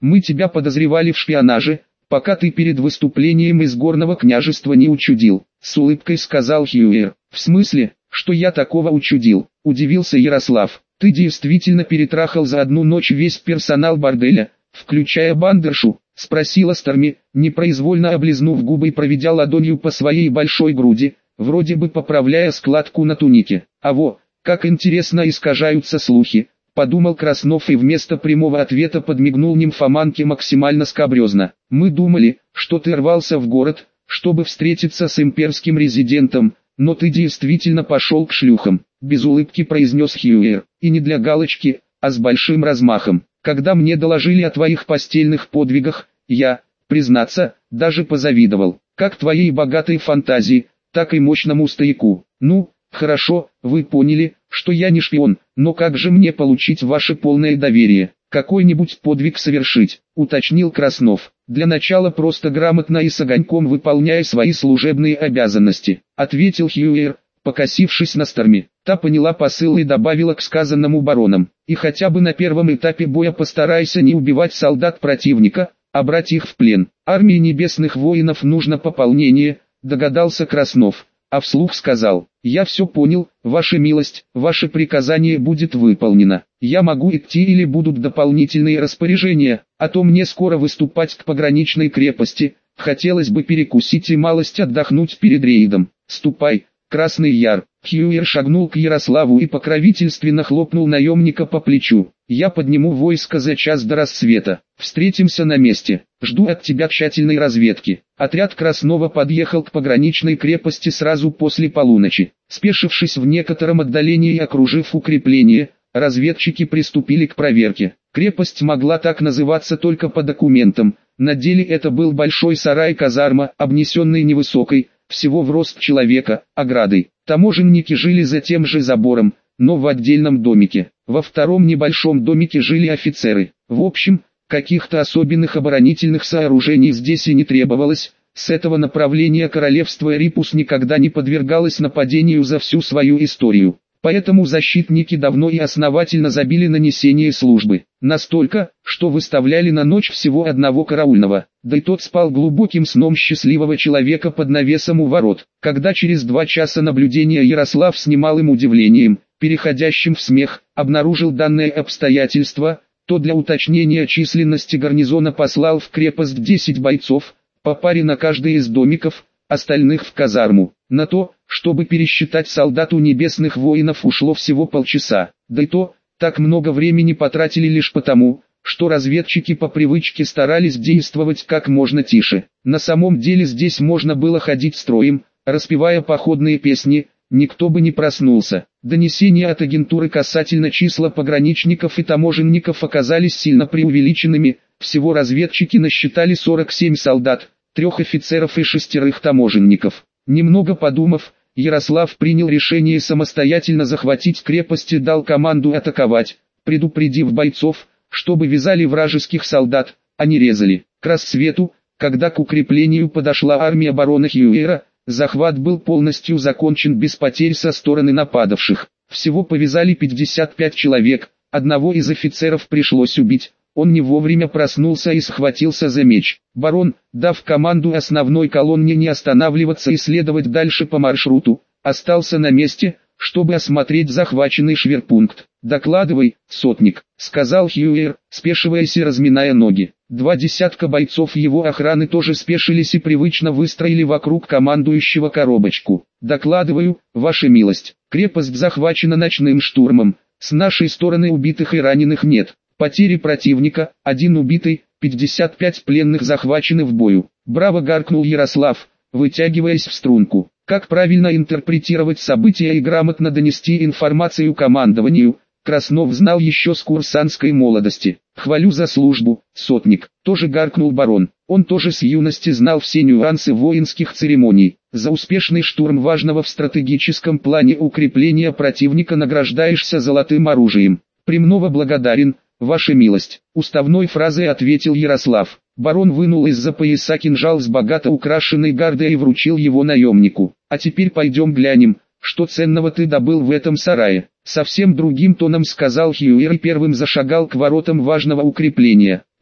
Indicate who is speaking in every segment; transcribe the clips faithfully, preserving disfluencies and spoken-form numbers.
Speaker 1: Мы тебя подозревали в шпионаже, пока ты перед выступлением из горного княжества не учудил», — с улыбкой сказал Хьюир. «В смысле, что я такого учудил?» — удивился Ярослав. «Ты действительно перетрахал за одну ночь весь персонал борделя, включая бандершу?» — спросила Старми, непроизвольно облизнув губы и проведя ладонью по своей большой груди, вроде бы поправляя складку на тунике. «А во, как интересно искажаются слухи», — подумал Краснов и вместо прямого ответа подмигнул нимфоманке максимально скабрезно. «Мы думали, что ты рвался в город, чтобы встретиться с имперским резидентом, но ты действительно пошел к шлюхам», — без улыбки произнес Хьюир. «И не для галочки, а с большим размахом. Когда мне доложили о твоих постельных подвигах, я, признаться, даже позавидовал, как твоей богатой фантазии, так и мощному стояку. Ну, хорошо, вы поняли, что я не шпион, но как же мне получить ваше полное доверие? Какой-нибудь подвиг совершить», — уточнил Краснов. «Для начала просто грамотно и с огоньком выполняя свои служебные обязанности», — ответил Хьюир, покосившись на Старми. Та поняла посыл и добавила к сказанному бароном: «И хотя бы на первом этапе боя постарайся не убивать солдат противника, а брать их в плен. Армии небесных воинов нужно пополнение», — догадался Краснов, а вслух сказал: «Я все понял, ваша милость, ваше приказание будет выполнено. Я могу идти или будут дополнительные распоряжения, а то мне скоро выступать к пограничной крепости, хотелось бы перекусить и малость отдохнуть перед рейдом». «Ступай, Красный Яр». Хьюир шагнул к Ярославу и покровительственно хлопнул наемника по плечу. «Я подниму войско за час до рассвета. Встретимся на месте. Жду от тебя тщательной разведки». Отряд Краснова подъехал к пограничной крепости сразу после полуночи. Спешившись в некотором отдалении и окружив укрепление, разведчики приступили к проверке. Крепость могла так называться только по документам. На деле это был большой сарай-казарма, обнесенный невысокой, всего в рост человека, оградой. Таможенники жили за тем же забором, но в отдельном домике. Во втором небольшом домике жили офицеры. В общем, каких-то особенных оборонительных сооружений здесь и не требовалось. С этого направления королевство Эрипус никогда не подвергалось нападению за всю свою историю. Поэтому защитники давно и основательно забили на несение службы. Настолько, что выставляли на ночь всего одного караульного, да и тот спал глубоким сном счастливого человека под навесом у ворот. Когда через два часа наблюдения Ярослав с немалым удивлением, переходящим в смех, обнаружил данное обстоятельство, то для уточнения численности гарнизона послал в крепость десять бойцов, по паре на каждый из домиков, остальных в казарму. На то, чтобы пересчитать солдат у небесных воинов, ушло всего полчаса, да и то, так много времени потратили лишь потому, что разведчики по привычке старались действовать как можно тише. На самом деле здесь можно было ходить строем, распевая походные песни, никто бы не проснулся. Донесения от агентуры касательно числа пограничников и таможенников оказались сильно преувеличенными, всего разведчики насчитали сорок семь солдат, трех офицеров и шестерых таможенников. Немного подумав, Ярослав принял решение самостоятельно захватить крепость и дал команду атаковать, предупредив бойцов, чтобы вязали вражеских солдат, а не резали. К рассвету, когда к укреплению подошла армия барона Хьюира, захват был полностью закончен без потерь со стороны нападавших. Всего повязали пятьдесят пять человек, одного из офицеров пришлось убить. Он не вовремя проснулся и схватился за меч. Барон, дав команду основной колонне не останавливаться и следовать дальше по маршруту, остался на месте, чтобы осмотреть захваченный шверпункт. «Докладывай, сотник», — сказал Хьюир, спешиваясь и разминая ноги. Два десятка бойцов его охраны тоже спешились и привычно выстроили вокруг командующего коробочку. «Докладываю, ваша милость, крепость захвачена ночным штурмом, с нашей стороны убитых и раненых нет. Потери противника, один убитый, пятьдесят пять пленных захвачены в бою». Браво, гаркнул Ярослав, вытягиваясь в струнку. Как правильно интерпретировать события и грамотно донести информацию командованию, Краснов знал еще с курсантской молодости. «Хвалю за службу, сотник», тоже гаркнул барон. Он тоже с юности знал все нюансы воинских церемоний. За успешный штурм важного в стратегическом плане укрепления противника награждаешься золотым оружием. «Премного благодарен, ваша милость», — уставной фразой ответил Ярослав. Барон вынул из-за пояса кинжал с богато украшенной гардой и вручил его наемнику. «А теперь пойдем глянем, что ценного ты добыл в этом сарае», — совсем другим тоном сказал Хьюир и первым зашагал к воротам важного укрепления.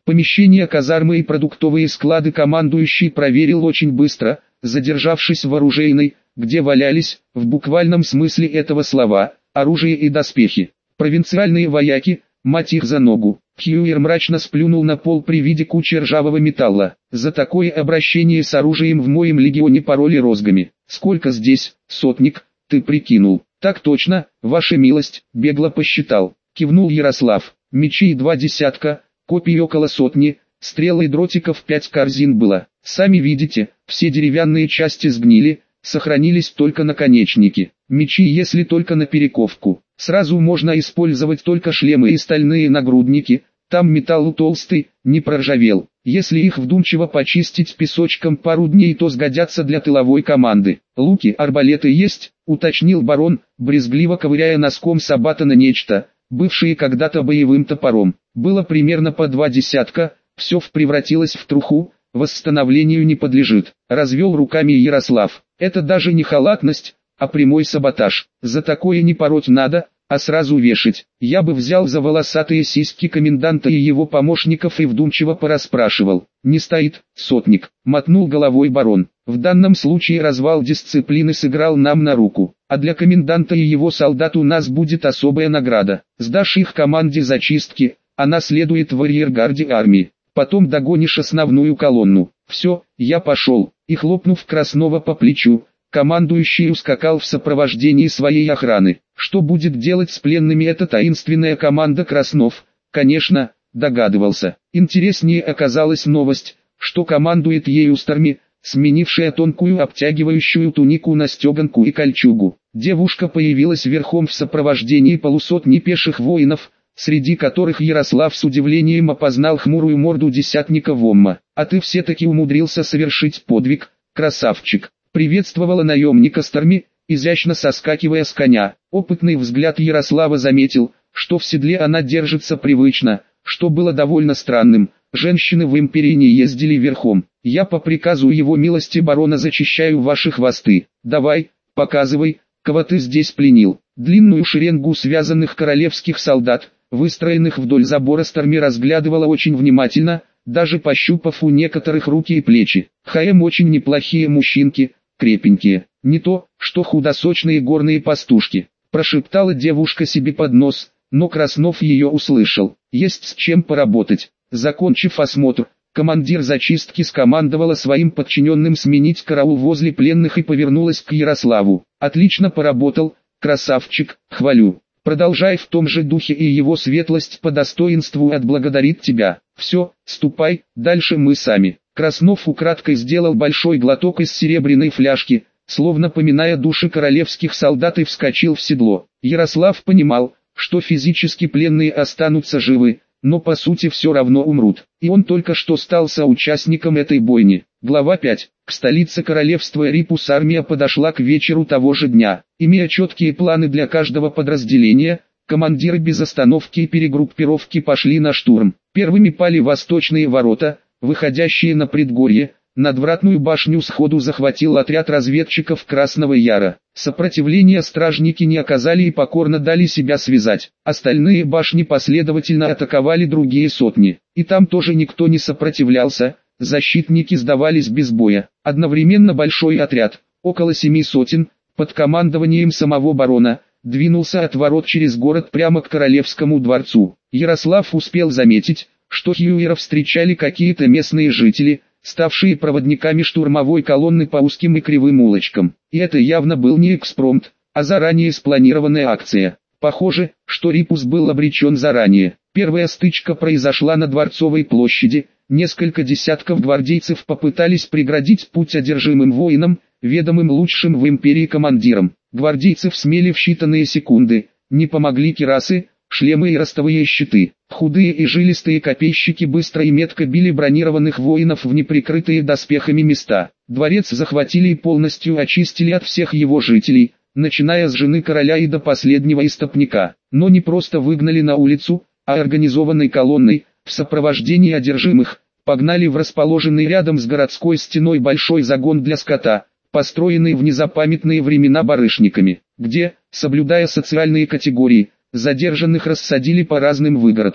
Speaker 1: Помещения казармы и продуктовые склады командующий проверил очень быстро, задержавшись в оружейной, где валялись, в буквальном смысле этого слова, оружие и доспехи. Провинциальные вояки, мать их за ногу. Хьюир мрачно сплюнул на пол при виде кучи ржавого металла. За такое обращение с оружием в моем легионе пороли розгами. Сколько здесь, сотник, ты прикинул? Так точно, ваша милость, бегло посчитал. Кивнул Ярослав. Мечей два десятка, копий около сотни, стрел и дротиков пять корзин было. Сами видите, все деревянные части сгнили, сохранились только наконечники. Мечи если только на перековку. Сразу можно использовать только шлемы и стальные нагрудники, там металл толстый, не проржавел. Если их вдумчиво почистить песочком пару дней, то сгодятся для тыловой команды. Луки, арбалеты есть, уточнил барон, брезгливо ковыряя носком сабатона нечто, бывшее когда-то боевым топором. Было примерно по два десятка, все превратилось в труху, восстановлению не подлежит. Развел руками Ярослав. Это даже не халатность, а прямой саботаж. За такое не пороть надо, а сразу вешать. Я бы взял за волосатые сиськи коменданта и его помощников и вдумчиво порасспрашивал. Не стоит, сотник, мотнул головой барон. В данном случае развал дисциплины сыграл нам на руку, а для коменданта и его солдат у нас будет особая награда. Сдашь их команде зачистки, она следует в арьергарде армии. Потом догонишь основную колонну. Все, я пошел. И хлопнув Краснова по плечу, командующий ускакал в сопровождении своей охраны. Что будет делать с пленными эта таинственная команда Краснов, конечно, догадывался. Интереснее оказалась новость, что командует ею Старми, сменившая тонкую обтягивающую тунику на стеганку и кольчугу. Девушка появилась верхом в сопровождении полусотни пеших воинов, среди которых Ярослав с удивлением опознал хмурую морду десятника Вомма. «А ты все-таки умудрился совершить подвиг, красавчик!» Приветствовала наемника Старми, изящно соскакивая с коня. Опытный взгляд Ярослава заметил, что в седле она держится привычно, что было довольно странным. Женщины в империи не ездили верхом. «Я по приказу его милости барона зачищаю ваши хвосты. Давай, показывай, кого ты здесь пленил». Длинную шеренгу связанных королевских солдат, выстроенных вдоль забора, Старми разглядывала очень внимательно, даже пощупав у некоторых руки и плечи. Хаем очень неплохие мужчинки, крепенькие, не то, что худосочные горные пастушки, прошептала девушка себе под нос, но Краснов ее услышал. Есть с чем поработать. Закончив осмотр, командир зачистки скомандовала своим подчиненным сменить караул возле пленных и повернулась к Ярославу. Отлично поработал, красавчик, хвалю. Продолжай в том же духе, и его светлость по достоинству отблагодарит тебя. Все, ступай, дальше мы сами. Краснов украдкой сделал большой глоток из серебряной фляжки, словно поминая души королевских солдат, и вскочил в седло. Ярослав понимал, что физически пленные останутся живы, но по сути все равно умрут. И он только что стал соучастником этой бойни. Глава пять. К столице королевства Рипус армия подошла к вечеру того же дня. Имея четкие планы для каждого подразделения, командиры без остановки и перегруппировки пошли на штурм. Первыми пали восточные ворота, выходящие на предгорье. Надвратную башню сходу захватил отряд разведчиков Красного Яра. Сопротивления стражники не оказали и покорно дали себя связать. Остальные башни последовательно атаковали другие сотни. И там тоже никто не сопротивлялся, защитники сдавались без боя. Одновременно большой отряд, около семи сотен, под командованием самого барона, двинулся от ворот через город прямо к Королевскому дворцу. Ярослав успел заметить, что Хьюира встречали какие-то местные жители, ставшие проводниками штурмовой колонны по узким и кривым улочкам. И это явно был не экспромт, а заранее спланированная акция. Похоже, что Рипус был обречен заранее. Первая стычка произошла на Дворцовой площади. Несколько десятков гвардейцев попытались преградить путь одержимым воинам, ведомым лучшим в империи командиром. Гвардейцев смели в считанные секунды, не помогли кирасы, шлемы и ростовые щиты. Худые и жилистые копейщики быстро и метко били бронированных воинов в неприкрытые доспехами места. Дворец захватили и полностью очистили от всех его жителей, начиная с жены короля и до последнего истопника. Но не просто выгнали на улицу, а организованной колонной, в сопровождении одержимых, погнали в расположенный рядом с городской стеной большой загон для скота, построенный в незапамятные времена барышниками, где, соблюдая социальные категории, задержанных рассадили по разным выгородкам.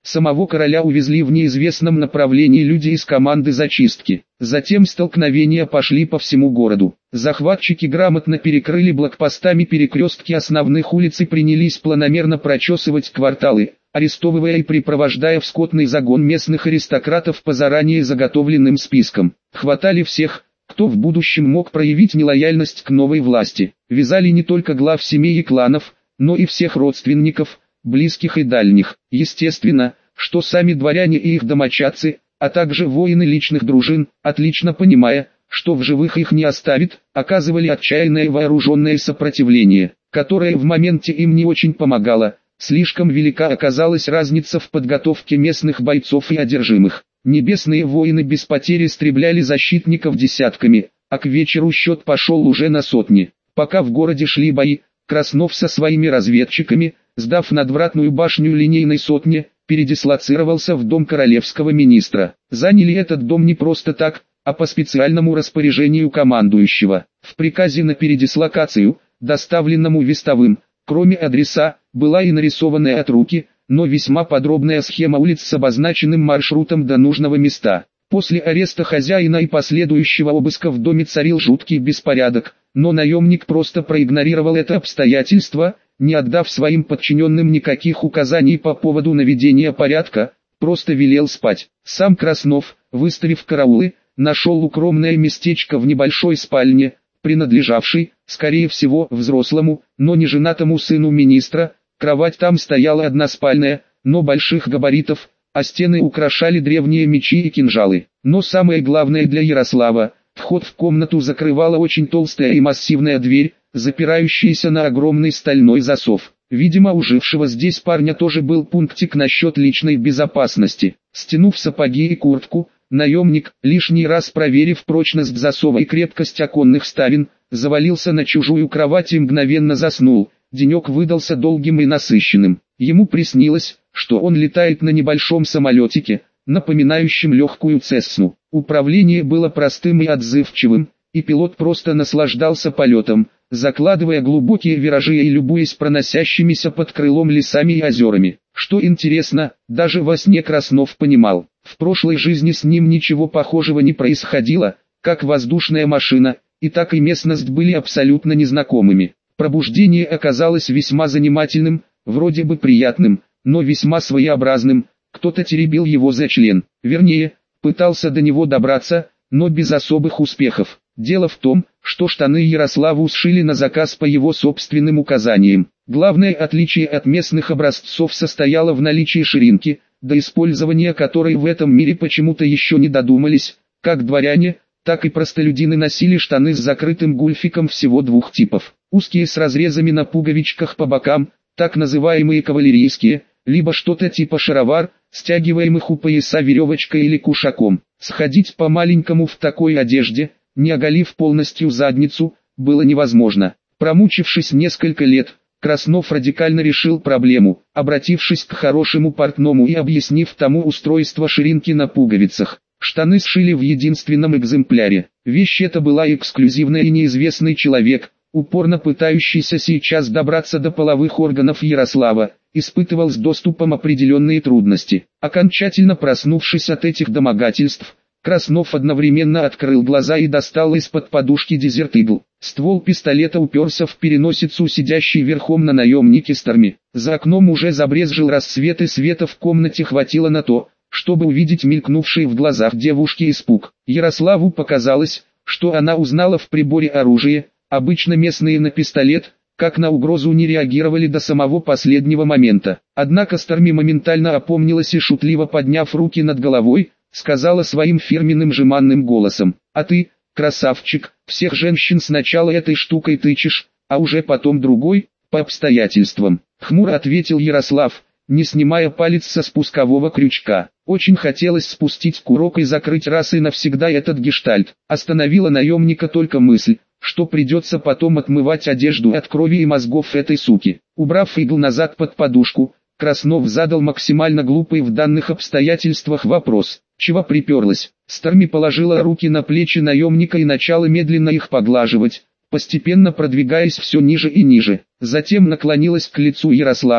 Speaker 1: Самого короля увезли в неизвестном направлении люди из команды зачистки. Затем столкновения пошли по всему городу. Захватчики грамотно перекрыли блокпостами перекрестки основных улиц и принялись планомерно прочесывать кварталы, арестовывая и припровождая в скотный загон местных аристократов по заранее заготовленным спискам. Хватали всех, кто в будущем мог проявить нелояльность к новой власти. Вязали не только глав семей и кланов, но и всех родственников, близких и дальних. Естественно, что сами дворяне и их домочадцы, а также воины личных дружин, отлично понимая, что в живых их не оставит, оказывали отчаянное вооруженное сопротивление, которое в моменте им не очень помогало. Слишком велика оказалась разница в подготовке местных бойцов и одержимых. Небесные воины без потерь истребляли защитников десятками, а к вечеру счет пошел уже на сотни. Пока в городе шли бои, Краснов со своими разведчиками, сдав надвратную башню линейной сотни, передислоцировался в дом королевского министра. Заняли этот дом не просто так, а по специальному распоряжению командующего. В приказе на передислокацию, доставленному вестовым, кроме адреса, была и нарисованная от руки, но весьма подробная схема улиц с обозначенным маршрутом до нужного места. После ареста хозяина и последующего обыска в доме царил жуткий беспорядок, но наемник просто проигнорировал это обстоятельство, не отдав своим подчиненным никаких указаний по поводу наведения порядка, просто велел спать. Сам Краснов, выставив караулы, нашел укромное местечко в небольшой спальне, принадлежавшей, скорее всего, взрослому, но не женатому сыну министра. Кровать там стояла односпальная, но больших габаритов, а стены украшали древние мечи и кинжалы. Но самое главное для Ярослава, вход в комнату закрывала очень толстая и массивная дверь, запирающаяся на огромный стальной засов. Видимо, у жившего здесь парня тоже был пунктик насчет личной безопасности. Стянув сапоги и куртку, наемник, лишний раз проверив прочность засова и крепкость оконных ставен, завалился на чужую кровать и мгновенно заснул. Денек выдался долгим и насыщенным. Ему приснилось, что он летает на небольшом самолетике, напоминающем легкую Цессну. Управление было простым и отзывчивым, и пилот просто наслаждался полетом, закладывая глубокие виражи и любуясь проносящимися под крылом лесами и озерами. Что интересно, даже во сне Краснов понимал, в прошлой жизни с ним ничего похожего не происходило, как воздушная машина, и так и местность были абсолютно незнакомыми. Пробуждение оказалось весьма занимательным, вроде бы приятным, но весьма своеобразным. Кто-то теребил его за член, вернее, пытался до него добраться, но без особых успехов. Дело в том, что штаны Ярославу сшили на заказ по его собственным указаниям. Главное отличие от местных образцов состояло в наличии ширинки, до использования которой в этом мире почему-то еще не додумались. Как дворяне, так и простолюдины носили штаны с закрытым гульфиком всего двух типов. Узкие с разрезами на пуговичках по бокам, так называемые кавалерийские, либо что-то типа шаровар, стягиваемых у пояса веревочкой или кушаком. Сходить по-маленькому в такой одежде, не оголив полностью задницу, было невозможно. Промучившись несколько лет, Краснов радикально решил проблему, обратившись к хорошему портному и объяснив тому устройство ширинки на пуговицах. Штаны сшили в единственном экземпляре. Вещь эта была эксклюзивная, и неизвестный человек, упорно пытающийся сейчас добраться до половых органов Ярослава, испытывал с доступом определенные трудности. Окончательно проснувшись от этих домогательств, Краснов одновременно открыл глаза и достал из-под подушки Desert Eagle. Ствол пистолета уперся в переносицу сидящей верхом на наемнике Старми. За окном уже забрезжил рассвет, и света в комнате хватило на то, чтобы увидеть мелькнувший в глазах девушки испуг. Ярославу показалось, что она узнала в приборе оружие. Обычно местные на пистолет, как на угрозу, не реагировали до самого последнего момента. Однако Старми моментально опомнилась и, шутливо подняв руки над головой, сказала своим фирменным жеманным голосом: «А ты, красавчик, всех женщин сначала этой штукой тычешь, а уже потом другой, по обстоятельствам». Хмуро ответил Ярослав, не снимая палец со спускового крючка. Очень хотелось спустить курок и закрыть раз и навсегда этот гештальт. Остановила наемника только мысль, что придется потом отмывать одежду от крови и мозгов этой суки. Убрав игл назад под подушку, Краснов задал максимально глупый в данных обстоятельствах вопрос: «Чего приперлась?» Старми положила руки на плечи наемника и начала медленно их поглаживать, постепенно продвигаясь все ниже и ниже. Затем наклонилась к лицу Ярослава,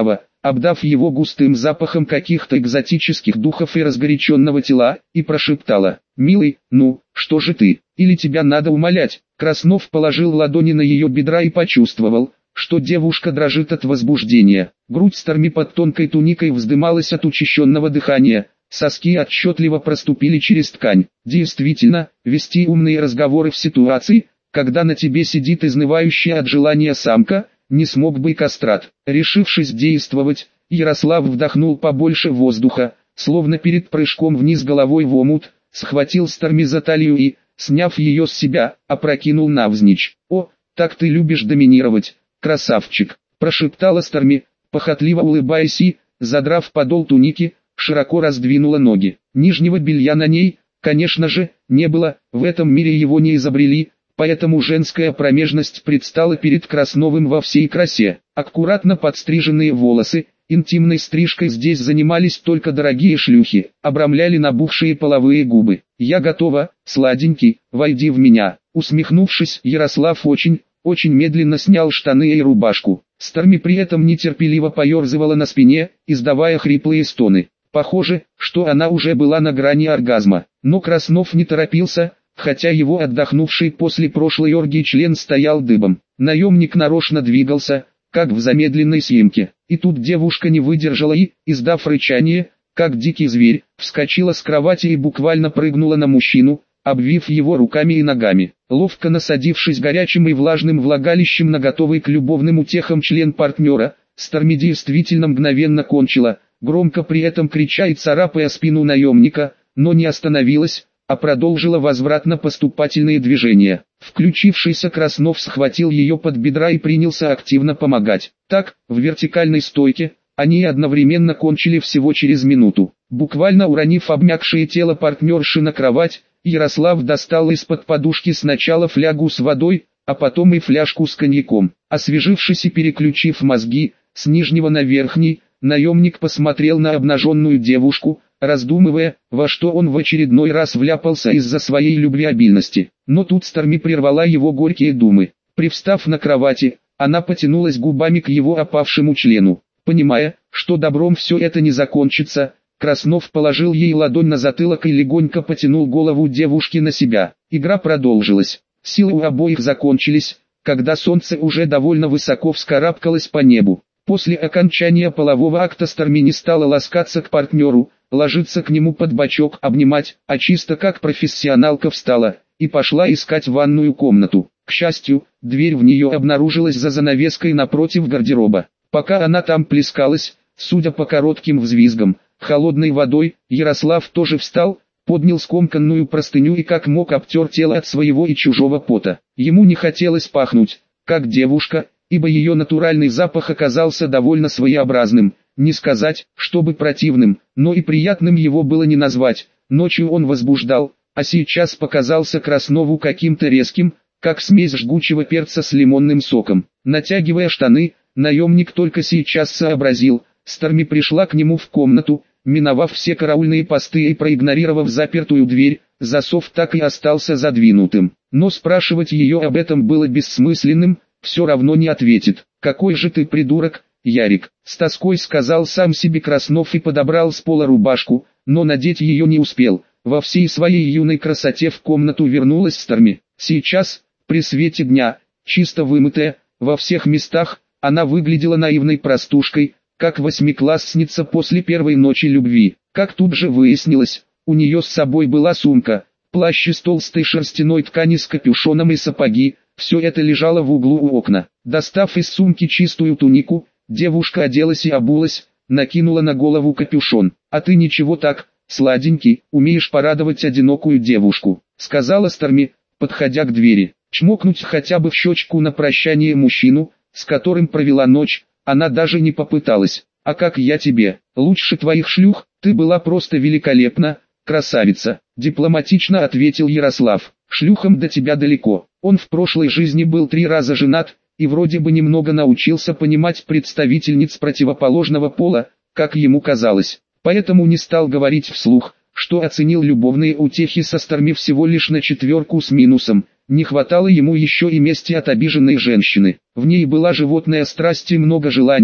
Speaker 1: обдав его густым запахом каких-то экзотических духов и разгоряченного тела, и прошептала: «Милый, ну, что же ты, или тебя надо умолять?» Краснов положил ладони на ее бедра и почувствовал, что девушка дрожит от возбуждения. Грудь Старми под тонкой туникой вздымалась от учащенного дыхания, соски отчетливо проступили через ткань. Действительно, вести умные разговоры в ситуации, когда на тебе сидит изнывающая от желания самка, не смог бы и кастрат. Решившись действовать, Ярослав вдохнул побольше воздуха, словно перед прыжком вниз головой в омут, схватил Старми за талию и, сняв ее с себя, опрокинул навзничь. «О, так ты любишь доминировать, красавчик!» – прошептала Старми, похотливо улыбаясь и, задрав подол туники, широко раздвинула ноги. Нижнего белья на ней, конечно же, не было, в этом мире его не изобрели, поэтому женская промежность предстала перед Красновым во всей красе. Аккуратно подстриженные волосы, интимной стрижкой здесь занимались только дорогие шлюхи, обрамляли набухшие половые губы. «Я готова, сладенький, войди в меня». Усмехнувшись, Ярослав очень, очень медленно снял штаны и рубашку. Старми при этом нетерпеливо поерзывала на спине, издавая хриплые стоны. Похоже, что она уже была на грани оргазма. Но Краснов не торопился, хотя его отдохнувший после прошлой оргии член стоял дыбом. Наемник нарочно двигался, как в замедленной съемке. И тут девушка не выдержала и, издав рычание, как дикий зверь, вскочила с кровати и буквально прыгнула на мужчину, обвив его руками и ногами. Ловко насадившись горячим и влажным влагалищем на готовый к любовным утехам член партнера, Старми действительно мгновенно кончила, громко при этом крича и царапая спину наемника, но не остановилась, а продолжила возвратно-поступательные движения. Включившийся Краснов схватил ее под бедра и принялся активно помогать. Так, в вертикальной стойке, они одновременно кончили всего через минуту. Буквально уронив обмякшее тело партнерши на кровать, Ярослав достал из-под подушки сначала флягу с водой, а потом и фляжку с коньяком. Освежившись и переключив мозги, с нижнего на верхний, наемник посмотрел на обнаженную девушку, раздумывая, во что он в очередной раз вляпался из-за своей любвеобильности. Но тут Старми прервала его горькие думы. Привстав на кровати, она потянулась губами к его опавшему члену. Понимая, что добром все это не закончится, Краснов положил ей ладонь на затылок и легонько потянул голову девушки на себя. Игра продолжилась. Силы у обоих закончились, когда солнце уже довольно высоко вскарабкалось по небу. После окончания полового акта Старми не стала ласкаться к партнеру, ложиться к нему под бочок, обнимать, а чисто как профессионалка встала и пошла искать ванную комнату. К счастью, дверь в нее обнаружилась за занавеской напротив гардероба. Пока она там плескалась, судя по коротким взвизгам, холодной водой, Ярослав тоже встал, поднял скомканную простыню и как мог обтер тело от своего и чужого пота. Ему не хотелось пахнуть, как девушка, ибо ее натуральный запах оказался довольно своеобразным, не сказать, чтобы противным, но и приятным его было не назвать. Ночью он возбуждал, а сейчас показался Краснову каким-то резким, как смесь жгучего перца с лимонным соком. Натягивая штаны, наемник только сейчас сообразил, Старми пришла к нему в комнату, миновав все караульные посты и проигнорировав запертую дверь, засов так и остался задвинутым. Но спрашивать ее об этом было бессмысленным, все равно не ответит. «Какой же ты придурок, Ярик!» С тоской сказал сам себе Краснов и подобрал с пола рубашку, но надеть ее не успел. Во всей своей юной красоте в комнату вернулась Старми. Сейчас, при свете дня, чисто вымытая, во всех местах, она выглядела наивной простушкой, как восьмиклассница после первой ночи любви. Как тут же выяснилось, у нее с собой была сумка, плащ из толстой шерстяной ткани с капюшоном и сапоги, все это лежало в углу у окна. Достав из сумки чистую тунику, девушка оделась и обулась, накинула на голову капюшон. «А ты ничего так, сладенький, умеешь порадовать одинокую девушку», сказала Старми, подходя к двери. Чмокнуть хотя бы в щечку на прощание мужчину, с которым провела ночь, она даже не попыталась. «А как я тебе? Лучше твоих шлюх, ты была просто великолепна, красавица», дипломатично ответил Ярослав. «Шлюхам до тебя далеко». Он в прошлой жизни был три раза женат, и вроде бы немного научился понимать представительниц противоположного пола, как ему казалось. Поэтому не стал говорить вслух, что оценил любовные утехи со Старми всего лишь на четверку с минусом. Не хватало ему еще и мести от обиженной женщины. В ней была животная страсть и много желания,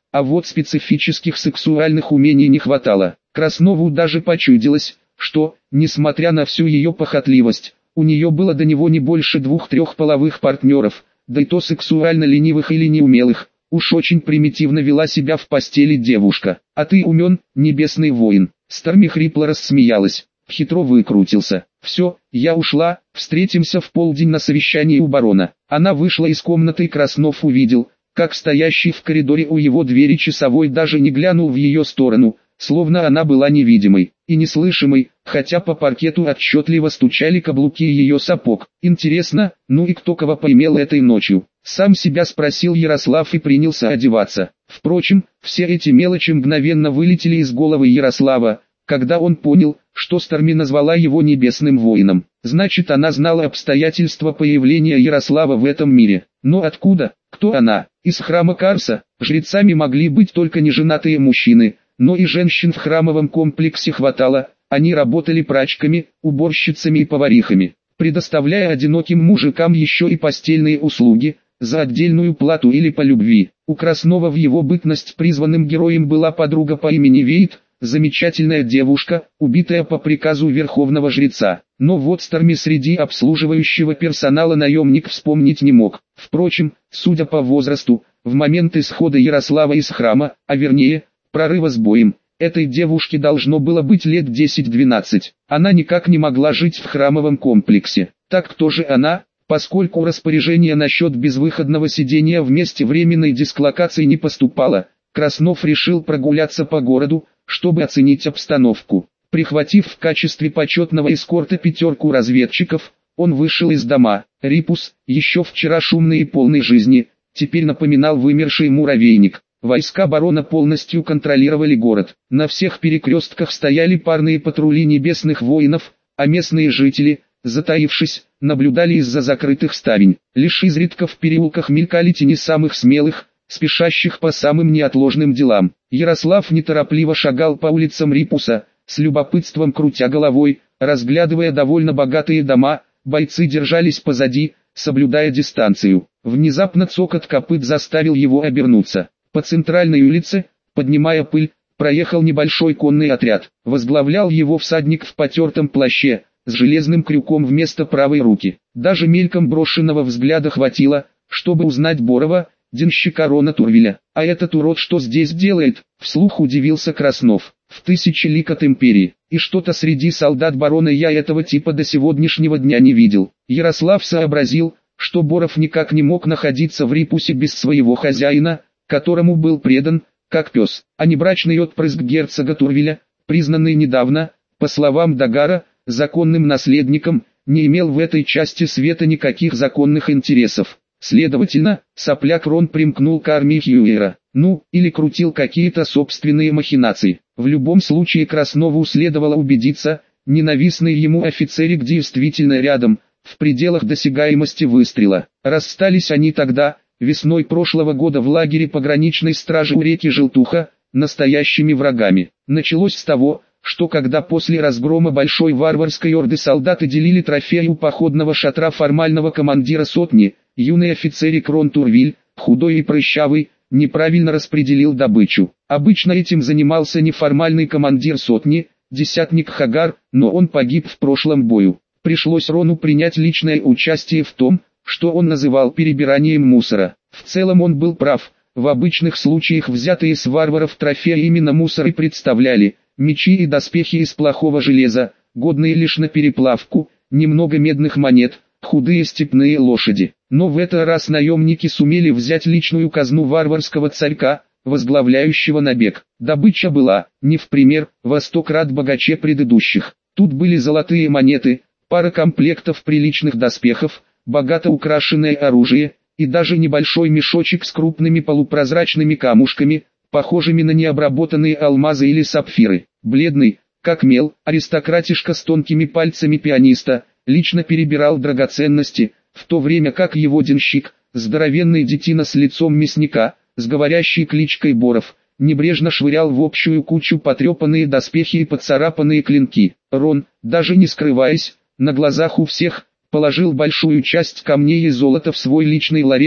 Speaker 1: а вот специфических сексуальных умений не хватало. Краснову даже почудилось, что, несмотря на всю ее похотливость, у нее было до него не больше двух-трех половых партнеров, да и то сексуально ленивых или неумелых. Уж очень примитивно вела себя в постели девушка. «А ты умен, небесный воин». Старми хрипло рассмеялась, хитро выкрутился. «Все, я ушла, встретимся в полдень на совещании у барона». Она вышла из комнаты, и Краснов увидел, как стоящий в коридоре у его двери часовой даже не глянул в ее сторону, словно она была невидимой и неслышимой, хотя по паркету отчетливо стучали каблуки ее сапог. Интересно, ну и кто кого поймел этой ночью? Сам себя спросил Ярослав и принялся одеваться. Впрочем, все эти мелочи мгновенно вылетели из головы Ярослава, когда он понял, что Старми назвала его небесным воином. Значит, она знала обстоятельства появления Ярослава в этом мире. Но откуда? Кто она? Из храма Карса. Жрецами могли быть только неженатые мужчины, но и женщин в храмовом комплексе хватало. Они работали прачками, уборщицами и поварихами, предоставляя одиноким мужикам еще и постельные услуги, за отдельную плату или по любви. У Краснова в его бытность призванным героем была подруга по имени Вейт, замечательная девушка, убитая по приказу верховного жреца. Но вот Старми среди обслуживающего персонала наемник вспомнить не мог. Впрочем, судя по возрасту, в момент исхода Ярослава из храма, а вернее, прорыва с боем, этой девушке должно было быть лет десять-двенадцать. Она никак не могла жить в храмовом комплексе. Так кто же она? Поскольку распоряжение насчет безвыходного сидения в месте временной дислокации не поступало, Краснов решил прогуляться по городу, чтобы оценить обстановку. Прихватив в качестве почетного эскорта пятерку разведчиков, он вышел из дома. Рипус, еще вчера шумный и полный жизни, теперь напоминал вымерший муравейник. Войска барона полностью контролировали город. На всех перекрестках стояли парные патрули небесных воинов, а местные жители, затаившись, наблюдали из-за закрытых ставень. Лишь изредка в переулках мелькали тени самых смелых, спешащих по самым неотложным делам. Ярослав неторопливо шагал по улицам Рипуса, с любопытством крутя головой, разглядывая довольно богатые дома. Бойцы держались позади, соблюдая дистанцию. Внезапно цокот копыт заставил его обернуться. По центральной улице, поднимая пыль, проехал небольшой конный отряд. Возглавлял его всадник в потертом плаще, с железным крюком вместо правой руки. Даже мельком брошенного взгляда хватило, чтобы узнать Борова, денщика Рона Турвиля. «А этот урод что здесь делает?» — вслух удивился Краснов. «В тысячи лик от империи. И что-то среди солдат барона я этого типа до сегодняшнего дня не видел». Ярослав сообразил, что Боров никак не мог находиться в Рипусе без своего хозяина, которому был предан, как пес, а не брачный отпрыск герцога Турвиля, признанный недавно, по словам Дагара, законным наследником, не имел в этой части света никаких законных интересов. Следовательно, сопляк Рон примкнул к армии Хьюера, ну, или крутил какие-то собственные махинации. В любом случае Краснову следовало убедиться, ненавистный ему офицерик действительно рядом, в пределах досягаемости выстрела. Расстались они тогда, весной прошлого года в лагере пограничной стражи у реки Желтуха, настоящими врагами. Началось с того, что когда после разгрома большой варварской орды солдаты делили трофеи у походного шатра формального командира сотни, юный офицерик Рон Турвиль, худой и прыщавый, неправильно распределил добычу. Обычно этим занимался неформальный командир сотни, десятник Хагар, но он погиб в прошлом бою. Пришлось Рону принять личное участие в том, что он называл перебиранием мусора. В целом он был прав, в обычных случаях взятые с варваров трофеи именно мусор и представляли. Мечи и доспехи из плохого железа, годные лишь на переплавку, немного медных монет, худые степные лошади. Но в этот раз наемники сумели взять личную казну варварского царька, возглавляющего набег. Добыча была, не в пример, во сто крат богаче предыдущих. Тут были золотые монеты, пара комплектов приличных доспехов, богато украшенное оружие, и даже небольшой мешочек с крупными полупрозрачными камушками, похожими на необработанные алмазы или сапфиры. Бледный, как мел, аристократишка с тонкими пальцами пианиста, лично перебирал драгоценности, в то время как его денщик, здоровенный детина с лицом мясника, с говорящей кличкой Боров, небрежно швырял в общую кучу потрепанные доспехи и поцарапанные клинки. Рон, даже не скрываясь, на глазах у всех, положил большую часть камней и золота в свой личный ларец,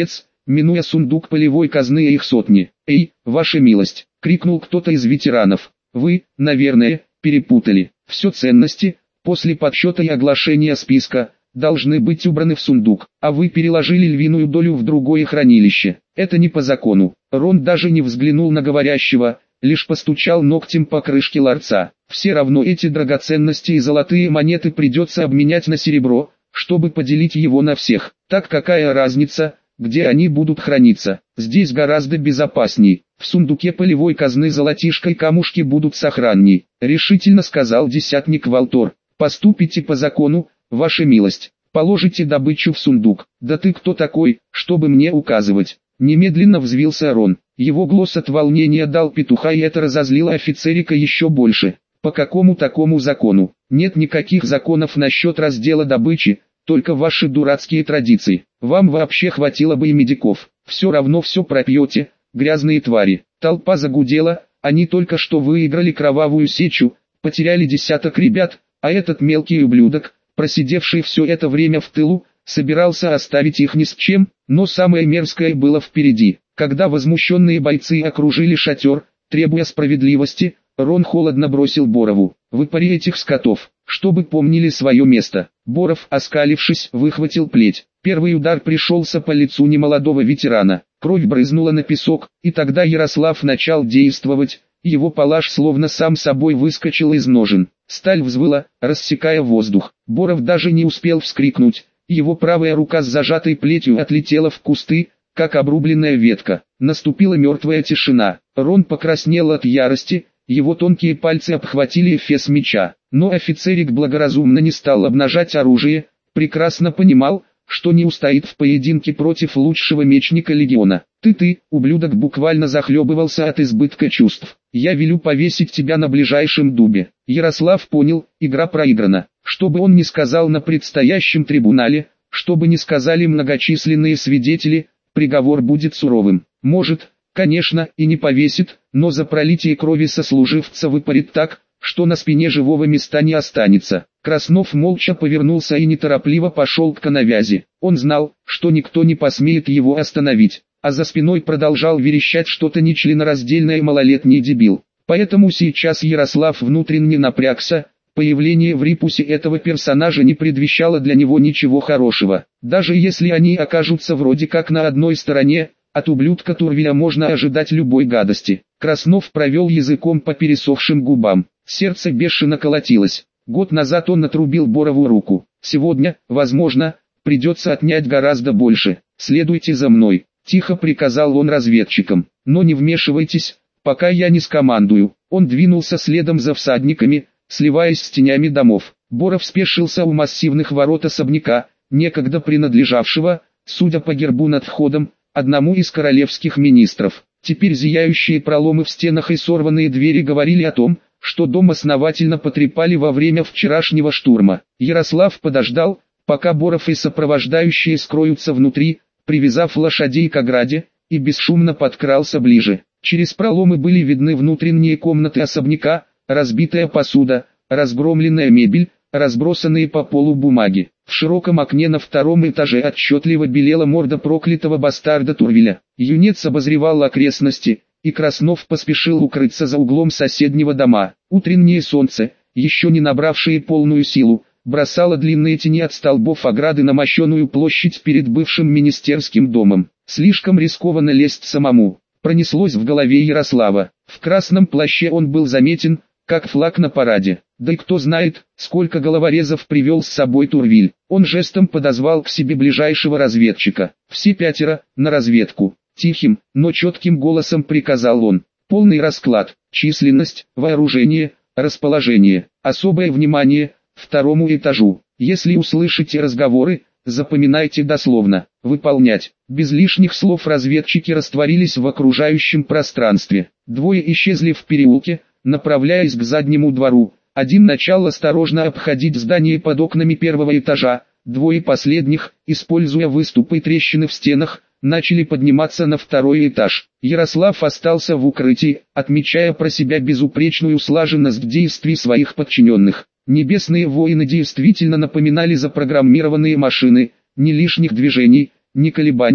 Speaker 1: минуя сундук полевой казны и их сотни. «Эй, ваша милость!» — крикнул кто-то из ветеранов. «Вы, наверное, перепутали. Все ценности, после подсчета и оглашения списка, должны быть убраны в сундук, а вы переложили львиную долю в другое хранилище. Это не по закону». Рон даже не взглянул на говорящего, лишь постучал ногтем по крышке ларца. «Все равно эти драгоценности и золотые монеты придется обменять на серебро, чтобы поделить его на всех. Так какая разница, где они будут храниться? Здесь гораздо безопасней. В сундуке полевой казны золотишко и камушки будут сохранней», — решительно сказал десятник Валтор. «Поступите по закону, ваша милость. Положите добычу в сундук». «Да ты кто такой, чтобы мне указывать?» Немедленно взвился Рон. Его голос от волнения дал петуха, и это разозлило офицерика еще больше. «По какому такому закону? Нет никаких законов насчет раздела добычи, только ваши дурацкие традиции. Вам вообще хватило бы и медиков. Все равно все пропьете, грязные твари». Толпа загудела, они только что выиграли кровавую сечу, потеряли десяток ребят, а этот мелкий ублюдок, просидевший все это время в тылу, собирался оставить их ни с чем. Но самое мерзкое было впереди. Когда возмущенные бойцы окружили шатер, требуя справедливости, Рон холодно бросил Борову: «Выпари этих скотов, чтобы помнили свое место». Боров, оскалившись, выхватил плеть. Первый удар пришелся по лицу немолодого ветерана. Кровь брызнула на песок, и тогда Ярослав начал действовать. Его палаш словно сам собой выскочил из ножен. Сталь взвыла, рассекая воздух. Боров даже не успел вскрикнуть. Его правая рука с зажатой плетью отлетела в кусты, как обрубленная ветка. Наступила мертвая тишина. Рон покраснел от ярости, его тонкие пальцы обхватили эфес меча. Но офицерик благоразумно не стал обнажать оружие, прекрасно понимал, что не устоит в поединке против лучшего мечника легиона. «Ты-ты, ублюдок!» буквально захлебывался от избытка чувств. «Я велю повесить тебя на ближайшем дубе». Ярослав понял, игра проиграна. Что бы он ни сказал на предстоящем трибунале, что бы ни сказали многочисленные свидетели, приговор будет суровым. Может, конечно, и не повесит, но за пролитие крови сослуживца выпарит так, что на спине живого места не останется. Краснов молча повернулся и неторопливо пошел к коновязи. Он знал, что никто не посмеет его остановить, а за спиной продолжал верещать что-то нечленораздельное малолетний дебил. Поэтому сейчас Ярослав внутренне напрягся. Появление в Рипусе этого персонажа не предвещало для него ничего хорошего. Даже если они окажутся вроде как на одной стороне, от ублюдка Турвиля можно ожидать любой гадости. Краснов провел языком по пересохшим губам. Сердце бешено колотилось. Год назад он отрубил Борову руку. Сегодня, возможно, придется отнять гораздо больше. «Следуйте за мной», — тихо приказал он разведчикам. «Но не вмешивайтесь, пока я не скомандую». Он двинулся следом за всадниками, сливаясь с тенями домов. Боров спешился у массивных ворот особняка, некогда принадлежавшего, судя по гербу над входом, одному из королевских министров. Теперь зияющие проломы в стенах и сорванные двери говорили о том, что дом основательно потрепали во время вчерашнего штурма. Ярослав подождал, пока Боров и сопровождающие скроются внутри, привязав лошадей к ограде, и бесшумно подкрался ближе. Через проломы были видны внутренние комнаты особняка, разбитая посуда, разгромленная мебель, разбросанные по полу бумаги. В широком окне на втором этаже отчетливо белела морда проклятого бастарда Турвиля. Юнец обозревал окрестности, и Краснов поспешил укрыться за углом соседнего дома. Утреннее солнце, еще не набравшее полную силу, бросало длинные тени от столбов ограды на мощеную площадь перед бывшим министерским домом. Слишком рискованно лезть самому. Пронеслось в голове Ярослава. В красном плаще он был заметен, как флаг на параде. Да и кто знает, сколько головорезов привел с собой Турвиль. Он жестом подозвал к себе ближайшего разведчика. Все пятеро, на разведку. Тихим, но четким голосом приказал он. Полный расклад, численность, вооружение, расположение. Особое внимание второму этажу. Если услышите разговоры, запоминайте дословно. Выполнять. Без лишних слов разведчики растворились в окружающем пространстве. Двое исчезли в переулке, направляясь к заднему двору. Один начал осторожно обходить здание под окнами первого этажа. Двое последних, используя выступы и трещины в стенах, начали подниматься на второй этаж. Ярослав остался в укрытии, отмечая про себя безупречную слаженность действий своих подчиненных. Небесные воины действительно напоминали запрограммированные машины, ни лишних движений, ни колебаний,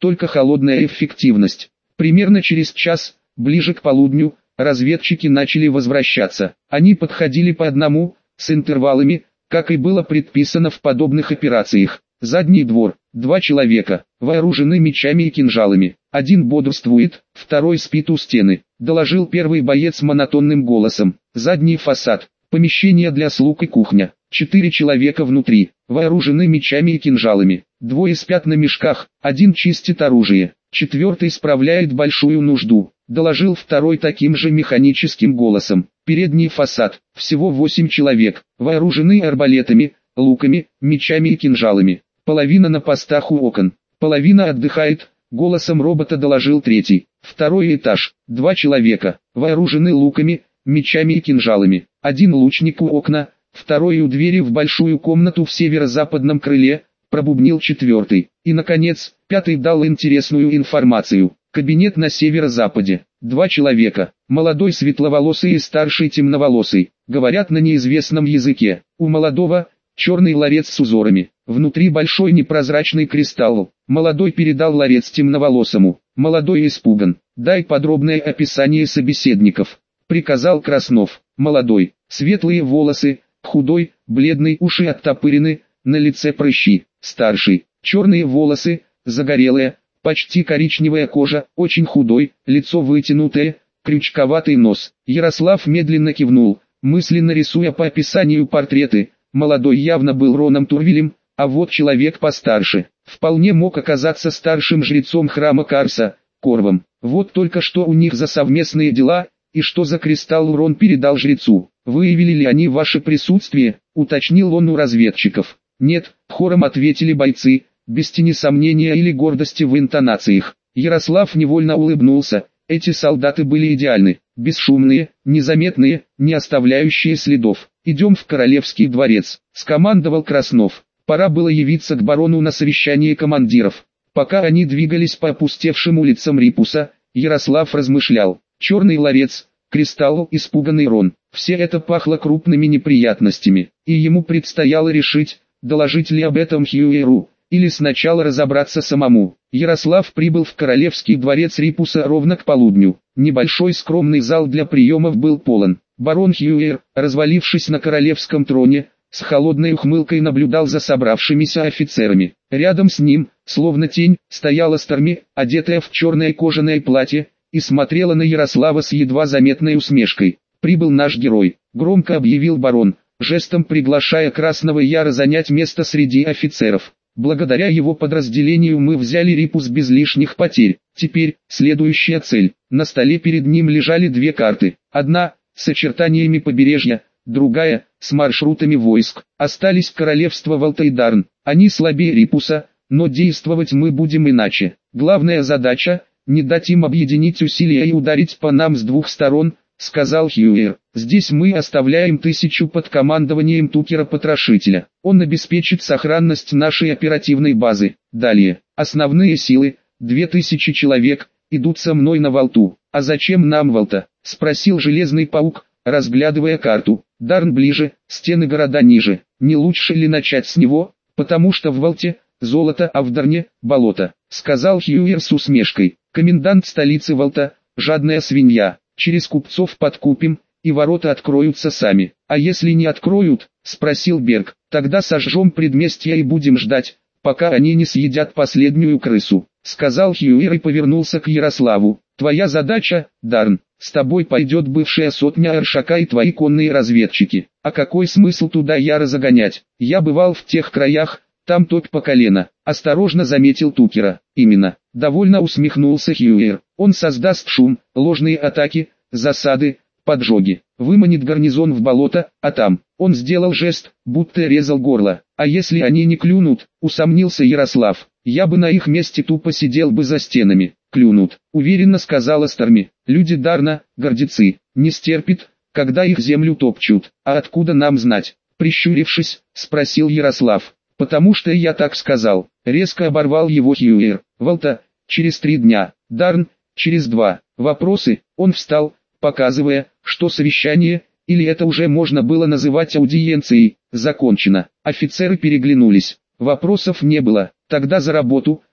Speaker 1: только холодная эффективность. Примерно через час, ближе к полудню, разведчики начали возвращаться. Они подходили по одному, с интервалами, как и было предписано в подобных операциях. Задний двор, два человека, вооружены мечами и кинжалами. Один бодрствует, второй спит у стены, доложил первый боец монотонным голосом. Задний фасад, помещение для слуг и кухня. Четыре человека внутри, вооружены мечами и кинжалами. Двое спят на мешках, один чистит оружие, четвертый справляет большую нужду, доложил второй таким же механическим голосом. Передний фасад, всего восемь человек, вооружены арбалетами, луками, мечами и кинжалами. Половина на постах у окон, половина отдыхает, голосом робота доложил третий. Второй этаж, два человека, вооружены луками, мечами и кинжалами. Один лучник у окна, второй у двери в большую комнату в северо-западном крыле, пробубнил четвертый. И наконец, пятый дал интересную информацию. Кабинет на северо-западе, два человека, молодой светловолосый и старший темноволосый, говорят на неизвестном языке. У молодого черный ларец с узорами, внутри большой непрозрачный кристалл. Молодой передал ларец темноволосому. Молодой испуган. Дай подробное описание собеседников, приказал Краснов. Молодой, светлые волосы, худой, бледный, уши оттопырены, на лице прыщи. Старший, черные волосы, загорелая, почти коричневая кожа, очень худой, лицо вытянутое, крючковатый нос. Ярослав медленно кивнул, мысленно рисуя по описанию портреты. Молодой явно был Роном Турвилем, а вот человек постарше, вполне мог оказаться старшим жрецом храма Карса, Корвом. Вот только что у них за совместные дела, и что за кристалл Рон передал жрецу. Выявили ли они ваше присутствие, уточнил он у разведчиков. Нет, хором ответили бойцы, без тени сомнения или гордости в интонациях. Ярослав невольно улыбнулся, эти солдаты были идеальны, бесшумные, незаметные, не оставляющие следов. «Идем в Королевский дворец», — скомандовал Краснов. Пора было явиться к барону на совещание командиров. Пока они двигались по опустевшим улицам Рипуса, Ярослав размышлял. Черный ларец, кристалл, испуганный Рон. Все это пахло крупными неприятностями, и ему предстояло решить, доложить ли об этом Хьюеру, или сначала разобраться самому. Ярослав прибыл в Королевский дворец Рипуса ровно к полудню. Небольшой скромный зал для приемов был полон. Барон Хьюер, развалившись на королевском троне, с холодной ухмылкой наблюдал за собравшимися офицерами. Рядом с ним, словно тень, стояла Старми, одетая в черное кожаное платье, и смотрела на Ярослава с едва заметной усмешкой. «Прибыл наш герой», — громко объявил барон, жестом приглашая Красного Яра занять место среди офицеров. «Благодаря его подразделению мы взяли Рипус без лишних потерь. Теперь, следующая цель». На столе перед ним лежали две карты. Одна — с очертаниями побережья, другая — с маршрутами войск. Остались королевства Валтайдарн. Они слабее Рипуса, но действовать мы будем иначе. Главная задача — не дать им объединить усилия и ударить по нам с двух сторон, сказал Хьюер. Здесь мы оставляем тысячу под командованием Тукера-Потрошителя. Он обеспечит сохранность нашей оперативной базы. Далее, основные силы, две тысячи человек, идут со мной на Валту. А зачем нам Валта? Спросил Железный Паук, разглядывая карту. Дарн ближе, стены города ниже. Не лучше ли начать с него, потому что в Валте золото, а в Дарне болото, сказал Хьюер с усмешкой. Комендант столицы Валта, жадная свинья. Через купцов подкупим, и ворота откроются сами. А если не откроют, спросил Берг, тогда сожжем предместья и будем ждать, пока они не съедят последнюю крысу, сказал Хьюер и повернулся к Ярославу. Твоя задача, Дарн, с тобой пойдет бывшая сотня Аршака и твои конные разведчики. А какой смысл туда Яра загонять? Я бывал в тех краях, там топь по колено, осторожно заметил Тукера. Именно, довольно усмехнулся Хьюер. Он создаст шум, ложные атаки, засады, поджоги, выманит гарнизон в болото, а там, он сделал жест, будто резал горло. А если они не клюнут, усомнился Ярослав, я бы на их месте тупо сидел бы за стенами. Клюнут, уверенно сказала Старми. Люди Дарна, гордецы, не стерпит, когда их землю топчут. А откуда нам знать? Прищурившись, спросил Ярослав. Потому что я так сказал. Резко оборвал его Хьюер. Валта, через три дня. Дарн, через два. Вопросы? Он встал, показывая, что совещание, или это уже можно было называть аудиенцией, закончено. Офицеры переглянулись. Вопросов не было. Тогда за работу,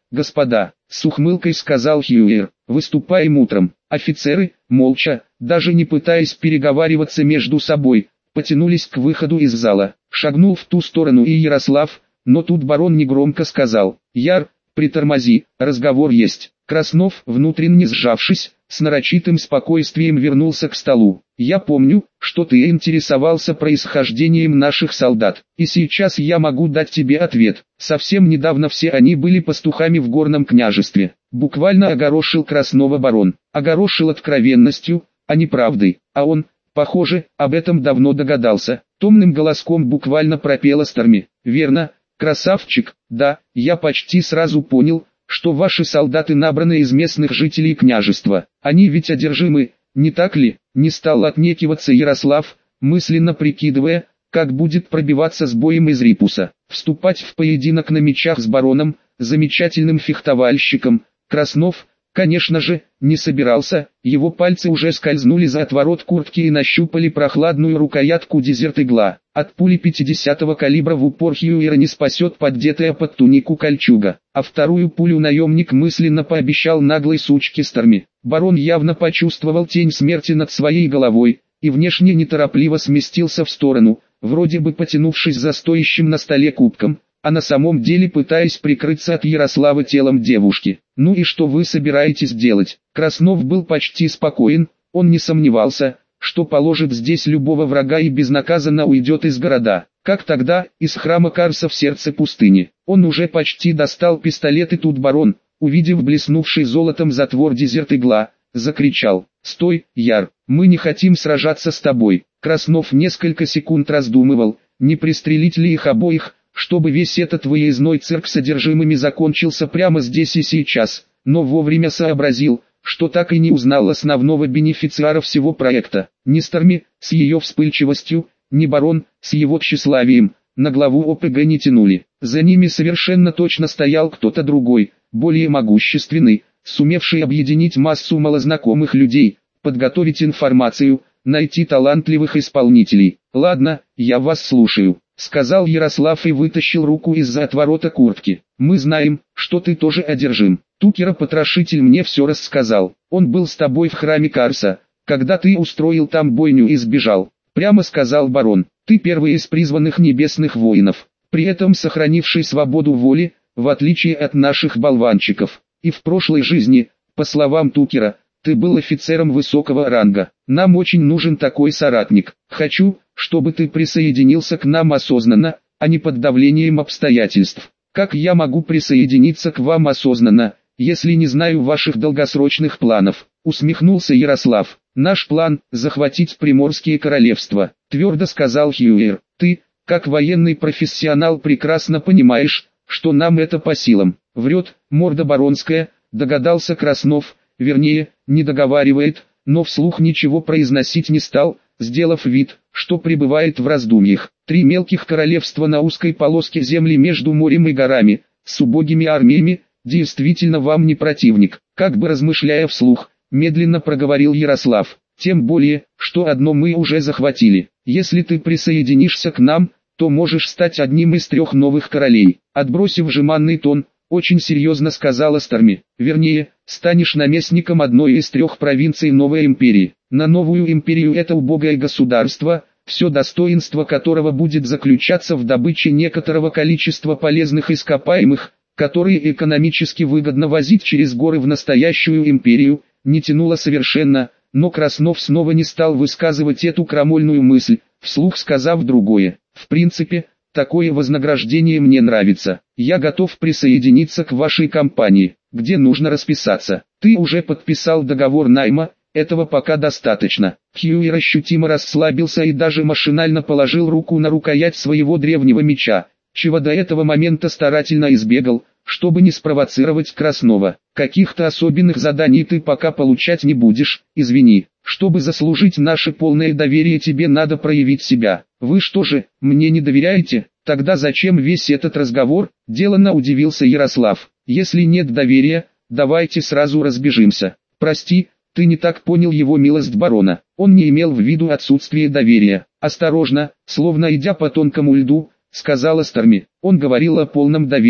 Speaker 1: господа, с ухмылкой сказал Хьюир, выступаем утром. Офицеры, молча, даже не пытаясь переговариваться между собой, потянулись к выходу из зала. Шагнул в ту сторону и Ярослав, но тут барон негромко сказал: «Яр, притормози, разговор есть». Краснов, внутренне сжавшись, с нарочитым спокойствием вернулся к столу. «Я помню, что ты интересовался происхождением наших солдат, и сейчас я могу дать тебе ответ. Совсем недавно все они были пастухами в горном княжестве». Буквально огорошил Краснова барон. Огорошил откровенностью, а не правдой, а он, похоже, об этом давно догадался. Томным голоском буквально пропела Старми. «Верно, красавчик, да, я почти сразу понял, что ваши солдаты набраны из местных жителей княжества. Они ведь одержимы, не так ли?» Не стал отнекиваться Ярослав, мысленно прикидывая, как будет пробиваться с боем из Рипуса. Вступать в поединок на мечах с бароном, замечательным фехтовальщиком, Краснов, конечно же, не собирался. Его пальцы уже скользнули за отворот куртки и нащупали прохладную рукоятку дезерт-игла. От пули пятидесятого калибра в упор Хьюира не спасет поддетая под тунику кольчуга, а вторую пулю наемник мысленно пообещал наглой сучке Старми. Барон явно почувствовал тень смерти над своей головой, и внешне неторопливо сместился в сторону, вроде бы потянувшись за стоящим на столе кубком, а на самом деле пытаясь прикрыться от Ярослава телом девушки. «Ну и что вы собираетесь делать?» Краснов был почти спокоен, он не сомневался, что положит здесь любого врага и безнаказанно уйдет из города. Как тогда, из храма Карса в сердце пустыни. Он уже почти достал пистолет, и тут барон, увидев блеснувший золотом затвор дезерт-игла, закричал: «Стой, Яр, мы не хотим сражаться с тобой». Краснов несколько секунд раздумывал, не пристрелить ли их обоих, чтобы весь этот выездной цирк с содержимыми закончился прямо здесь и сейчас, но вовремя сообразил, что так и не узнал основного бенефициара всего проекта. Ни Старми, с ее вспыльчивостью, ни барон, с его тщеславием, на главу ОПГ не тянули. За ними совершенно точно стоял кто-то другой, более могущественный, сумевший объединить массу малознакомых людей, подготовить информацию, найти талантливых исполнителей. «Ладно, я вас слушаю», — сказал Ярослав и вытащил руку из-за отворота куртки. «Мы знаем, что ты тоже одержим. Тукера-потрошитель мне все рассказал. Он был с тобой в храме Карса, когда ты устроил там бойню и сбежал. Прямо сказал барон, ты первый из призванных небесных воинов, при этом сохранивший свободу воли, в отличие от наших болванчиков. И в прошлой жизни, по словам Тукера, ты был офицером высокого ранга. Нам очень нужен такой соратник. Хочу, чтобы ты присоединился к нам осознанно, а не под давлением обстоятельств». «Как я могу присоединиться к вам осознанно, если не знаю ваших долгосрочных планов?» — усмехнулся Ярослав. «Наш план — захватить Приморские королевства», — твердо сказал Хьюир. «Ты, как военный профессионал, прекрасно понимаешь, что нам это по силам». «Врет, морда баронская», — догадался Краснов, вернее, не договаривает, но вслух ничего произносить не стал, сделав вид, что пребывает в раздумьях. Три мелких королевства на узкой полоске земли между морем и горами, с убогими армиями, действительно вам не противник. Как бы размышляя вслух, медленно проговорил Ярослав. Тем более, что одно мы уже захватили. Если ты присоединишься к нам, то можешь стать одним из трех новых королей. Отбросив жеманный тон, очень серьезно сказала Старми. Вернее, станешь наместником одной из трех провинций новой империи. На новую империю это убогое государство, все достоинство которого будет заключаться в добыче некоторого количества полезных ископаемых, которые экономически выгодно возить через горы в настоящую империю, не тянуло совершенно, но Краснов снова не стал высказывать эту крамольную мысль, вслух сказав другое. «В принципе, такое вознаграждение мне нравится. Я готов присоединиться к вашей компании, где нужно расписаться. Ты уже подписал договор найма, этого пока достаточно». Хьюир ощутимо расслабился и даже машинально положил руку на рукоять своего древнего меча, чего до этого момента старательно избегал, чтобы не спровоцировать Краснова. «Каких-то особенных заданий ты пока получать не будешь, извини. Чтобы заслужить наше полное доверие, тебе надо проявить себя. Вы что же, мне не доверяете? Тогда зачем весь этот разговор?» — деланно удивился Ярослав. «Если нет доверия, давайте сразу разбежимся». «Прости, ты не так понял его милость барона. Он не имел в виду отсутствие доверия. Осторожно, словно идя по тонкому льду, сказала Старми. Он говорил о полном доверии.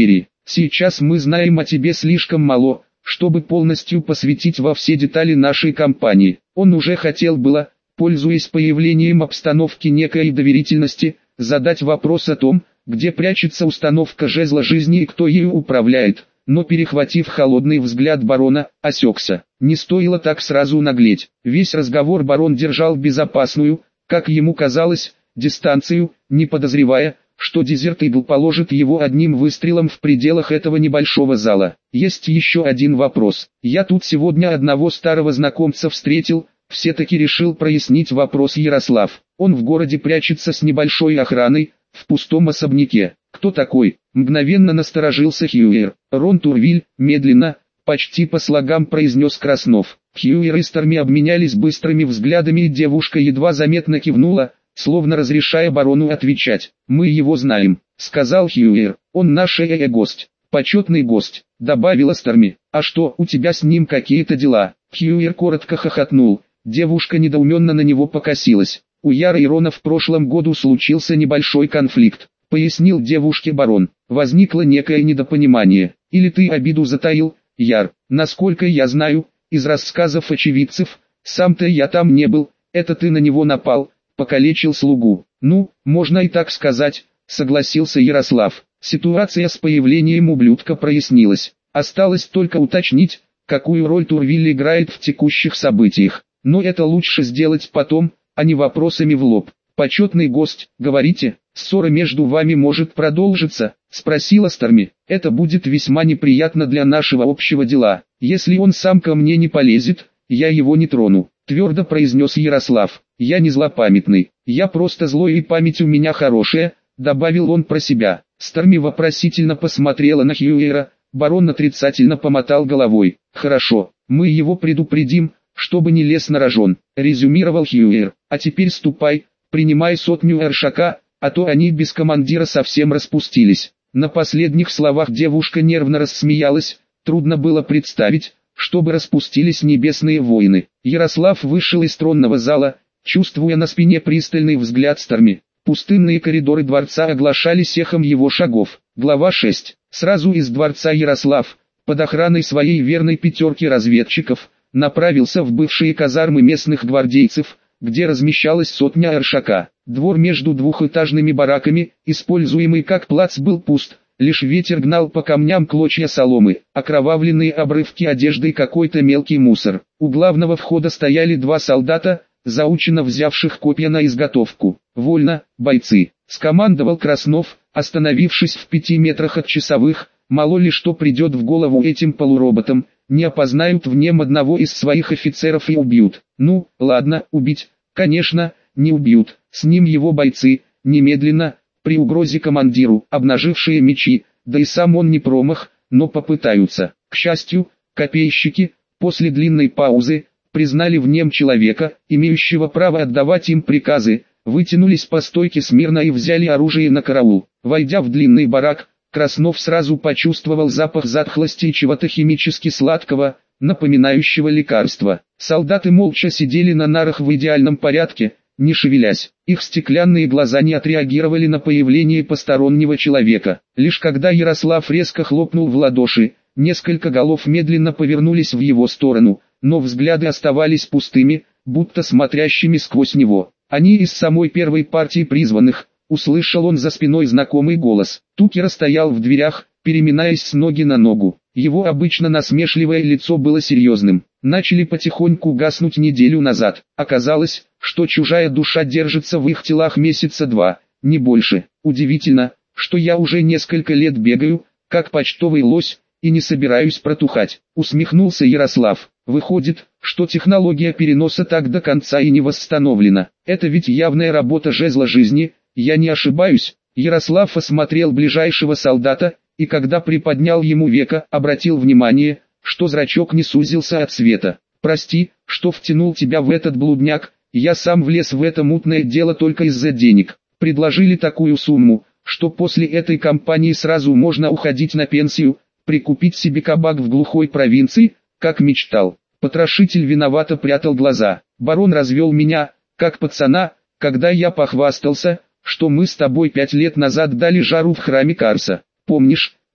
Speaker 1: Сейчас мы знаем о тебе слишком мало, чтобы полностью посвятить во все детали нашей кампании. Он уже хотел было, пользуясь появлением обстановки некой доверительности, задать вопрос о том, где прячется установка жезла жизни и кто ею управляет, но перехватив холодный взгляд барона, осекся. Не стоило так сразу наглеть. Весь разговор барон держал безопасную, как ему казалось, дистанцию, не подозревая, что Дезерт Игл положит его одним выстрелом в пределах этого небольшого зала. Есть еще один вопрос. Я тут сегодня одного старого знакомца встретил, все-таки решил прояснить вопрос Ярослав. Он в городе прячется с небольшой охраной, в пустом особняке. Кто такой? Мгновенно насторожился Хьюер. Рон Турвиль, медленно, почти по слогам произнес Краснов. Хьюер и Старми обменялись быстрыми взглядами, и девушка едва заметно кивнула, словно разрешая барону отвечать. «Мы его знаем», — сказал Хьюер. «Он наш э-э-гость, почетный гость», — добавила Старми. «А что, у тебя с ним какие-то дела?» Хьюер коротко хохотнул. Девушка недоуменно на него покосилась. «У Яра и Рона в прошлом году случился небольшой конфликт», — пояснил девушке барон. «Возникло некое недопонимание. Или ты обиду затаил, Яр? Насколько я знаю, из рассказов очевидцев, сам-то я там не был, это ты на него напал, покалечил слугу». «Ну, можно и так сказать», — согласился Ярослав. Ситуация с появлением ублюдка прояснилась. Осталось только уточнить, какую роль Турвиль играет в текущих событиях. Но это лучше сделать потом, а не вопросами в лоб. «Почетный гость, говорите, ссора между вами может продолжиться?» — спросила Старми. «Это будет весьма неприятно для нашего общего дела. Если он сам ко мне не полезет, я его не трону», — твердо произнес Ярослав. «Я не злопамятный, я просто злой и память у меня хорошая», — добавил он про себя. Старми вопросительно посмотрела на Хьюера, барон отрицательно помотал головой. «Хорошо, мы его предупредим, чтобы не лез на рожон», — резюмировал Хьюер. «А теперь ступай, принимай сотню Эршака, а то они без командира совсем распустились». На последних словах девушка нервно рассмеялась. Трудно было представить, чтобы распустились небесные воины. Ярослав вышел из тронного зала, чувствуя на спине пристальный взгляд Старми. Пустынные коридоры дворца оглашались эхом его шагов. Глава шесть. Сразу из дворца Ярослав, под охраной своей верной пятерки разведчиков, направился в бывшие казармы местных гвардейцев, где размещалась сотня Эршака. Двор между двухэтажными бараками, используемый как плац, был пуст, лишь ветер гнал по камням клочья соломы, окровавленные обрывки одежды и какой-то мелкий мусор. У главного входа стояли два солдата, заученно взявших копья на изготовку. «Вольно, бойцы!» — скомандовал Краснов, остановившись в пяти метрах от часовых. Мало ли что придет в голову этим полуроботам, не опознают в нем одного из своих офицеров и убьют. Ну, ладно, убить, конечно, не убьют, с ним его бойцы, немедленно, при угрозе командиру, обнажившие мечи, да и сам он не промах, но попытаются. К счастью, копейщики, после длинной паузы, признали в нем человека, имеющего право отдавать им приказы, вытянулись по стойке смирно и взяли оружие на караул. Войдя в длинный барак, Краснов сразу почувствовал запах затхлости и чего-то химически сладкого, напоминающего лекарство. Солдаты молча сидели на нарах в идеальном порядке, не шевелясь. Их стеклянные глаза не отреагировали на появление постороннего человека. Лишь когда Ярослав резко хлопнул в ладоши, несколько голов медленно повернулись в его сторону, но взгляды оставались пустыми, будто смотрящими сквозь него. Они из самой первой партии призванных. Услышал он за спиной знакомый голос. Тукера стоял в дверях, переминаясь с ноги на ногу. Его обычно насмешливое лицо было серьезным. Начали потихоньку гаснуть неделю назад. Оказалось, что чужая душа держится в их телах месяца два, не больше. Удивительно, что я уже несколько лет бегаю, как почтовый лось, и не собираюсь протухать. Усмехнулся Ярослав. Выходит, что технология переноса так до конца и не восстановлена. Это ведь явная работа жезла жизни. Я не ошибаюсь. Ярослав осмотрел ближайшего солдата, и когда приподнял ему веко, обратил внимание, что зрачок не сузился от света. «Прости, что втянул тебя в этот блудняк, я сам влез в это мутное дело только из-за денег. Предложили такую сумму, что после этой кампании сразу можно уходить на пенсию, прикупить себе кабак в глухой провинции, как мечтал». Потрошитель виновато прятал глаза. «Барон развел меня, как пацана, когда я похвастался, что мы с тобой пять лет назад дали жару в храме Карса. Помнишь,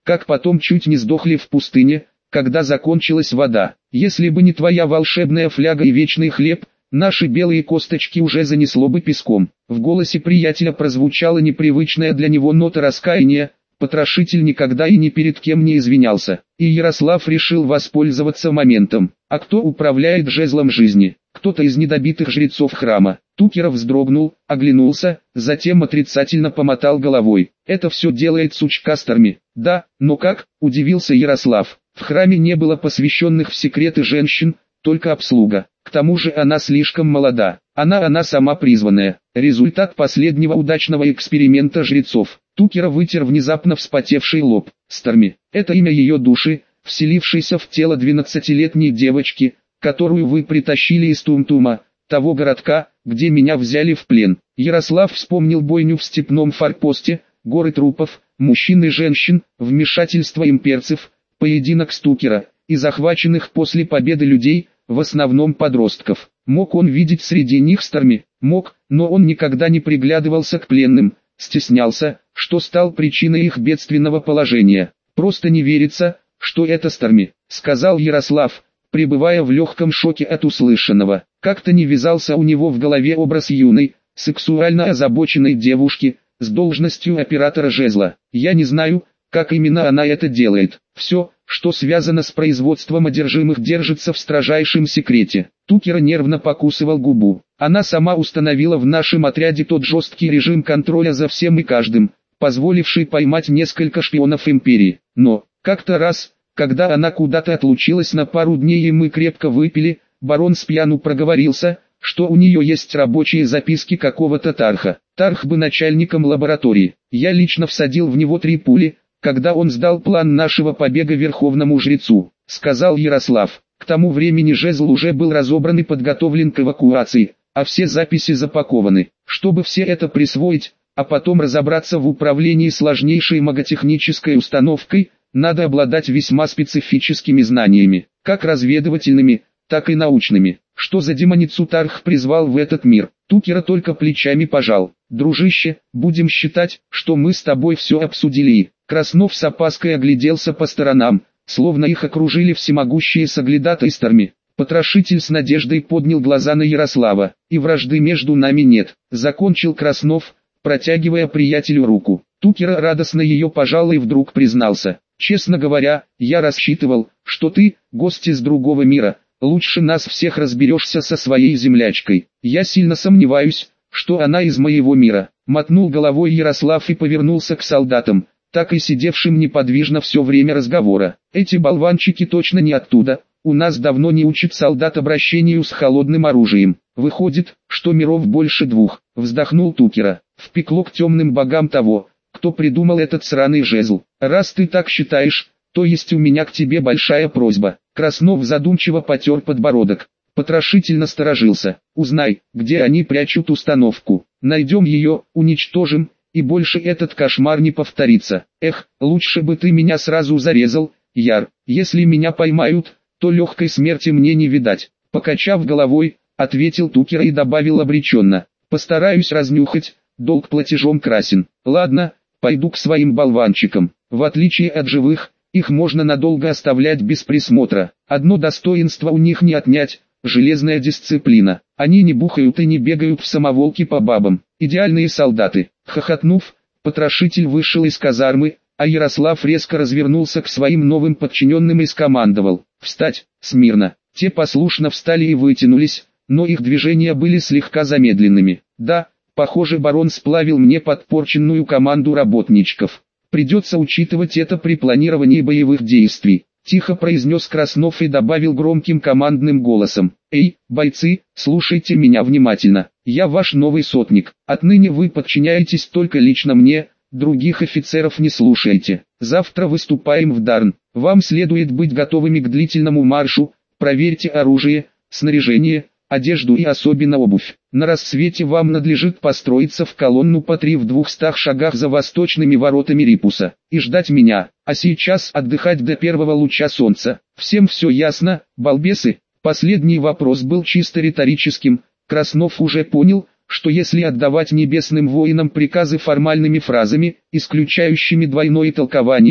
Speaker 1: как потом чуть не сдохли в пустыне, когда закончилась вода. Если бы не твоя волшебная фляга и вечный хлеб, наши белые косточки уже занесло бы песком. В голосе приятеля прозвучала непривычная для него нота раскаяния. Потрошитель никогда и ни перед кем не извинялся, и Ярослав решил воспользоваться моментом. А кто управляет жезлом жизни? Кто-то из недобитых жрецов храма. Тукеров вздрогнул, оглянулся, затем отрицательно помотал головой. Это все делает сучка Старми. Да, но как? Удивился Ярослав. В храме не было посвященных в секреты женщин, только обслуга. К тому же она слишком молода. Она она сама призванная. Результат последнего удачного эксперимента жрецов. Тукера вытер внезапно вспотевший лоб. Старми – это имя ее души, вселившейся в тело двенадцатилетней девочки, которую вы притащили из Тумтума, того городка, где меня взяли в плен. Ярослав вспомнил бойню в степном форпосте, горы трупов, мужчин и женщин, вмешательство имперцев, поединок Стукера и захваченных после победы людей, в основном подростков. Мог он видеть среди них Старми? Мог, но он никогда не приглядывался к пленным, стеснялся, что стал причиной их бедственного положения. «Просто не верится, что это Старми», — сказал Ярослав, пребывая в легком шоке от услышанного. Как-то не вязался у него в голове образ юной, сексуально озабоченной девушки, с должностью оператора жезла. «Я не знаю, как именно она это делает. Все, что связано с производством одержимых, держится в строжайшем секрете». Тукера нервно покусывал губу. «Она сама установила в нашем отряде тот жесткий режим контроля за всем и каждым, позволивший поймать несколько шпионов империи. Но, как-то раз, когда она куда-то отлучилась на пару дней и мы крепко выпили, барон спьяну проговорился, что у нее есть рабочие записки какого-то Тарха. Тарх был начальником лаборатории. Я лично всадил в него три пули, когда он сдал план нашего побега верховному жрецу», — сказал Ярослав. К тому времени жезл уже был разобран и подготовлен к эвакуации, а все записи запакованы. Чтобы все это присвоить, а потом разобраться в управлении сложнейшей маготехнической установкой, надо обладать весьма специфическими знаниями, как разведывательными, так и научными. Что за демоницу Тарх призвал в этот мир? Тукера только плечами пожал. «Дружище, будем считать, что мы с тобой все обсудили». Краснов с опаской огляделся по сторонам, словно их окружили всемогущие соглядатые Старми. Потрошитель с надеждой поднял глаза на Ярослава. «И вражды между нами нет», — закончил Краснов, протягивая приятелю руку. Тукера радостно ее пожал и вдруг признался: «Честно говоря, я рассчитывал, что ты, гость из другого мира, лучше нас всех разберешься со своей землячкой. Я сильно сомневаюсь, что она из моего мира». Мотнул головой Ярослав и повернулся к солдатам, так и сидевшим неподвижно все время разговора. «Эти болванчики точно не оттуда. У нас давно не учат солдат обращению с холодным оружием. Выходит, что миров больше двух», — вздохнул Тукера. «Впекло к темным богам того, кто придумал этот сраный жезл. Раз ты так считаешь, то есть у меня к тебе большая просьба». Краснов задумчиво потер подбородок. Потрошитель насторожился. «Узнай, где они прячут установку. Найдем ее, уничтожим, и больше этот кошмар не повторится. Эх, лучше бы ты меня сразу зарезал, Яр. Если меня поймают, то легкой смерти мне не видать». Покачав головой, ответил Тукера и добавил обреченно: «Постараюсь разнюхать, долг платежом красен. Ладно, пойду к своим болванчикам. В отличие от живых, их можно надолго оставлять без присмотра. Одно достоинство у них не отнять — железная дисциплина. Они не бухают и не бегают в самоволки по бабам. Идеальные солдаты». Хохотнув, потрошитель вышел из казармы, а Ярослав резко развернулся к своим новым подчиненным и скомандовал: «Встать, смирно». Те послушно встали и вытянулись, но их движения были слегка замедленными. «Да, похоже, барон сплавил мне подпорченную команду работничков. Придется учитывать это при планировании боевых действий», — тихо произнес Краснов и добавил громким командным голосом: «Эй, бойцы, слушайте меня внимательно. Я ваш новый сотник. Отныне вы подчиняетесь только лично мне, других офицеров не слушайте. Завтра выступаем в Дарн. Вам следует быть готовыми к длительному маршу. Проверьте оружие, снаряжение, одежду и особенно обувь. На рассвете вам надлежит построиться в колонну по три в двухстах шагах за восточными воротами Рипуса и ждать меня, а сейчас отдыхать до первого луча солнца. Всем все ясно, балбесы?» Последний вопрос был чисто риторическим. Краснов уже понял, что если отдавать небесным воинам приказы формальными фразами, исключающими двойное толкование,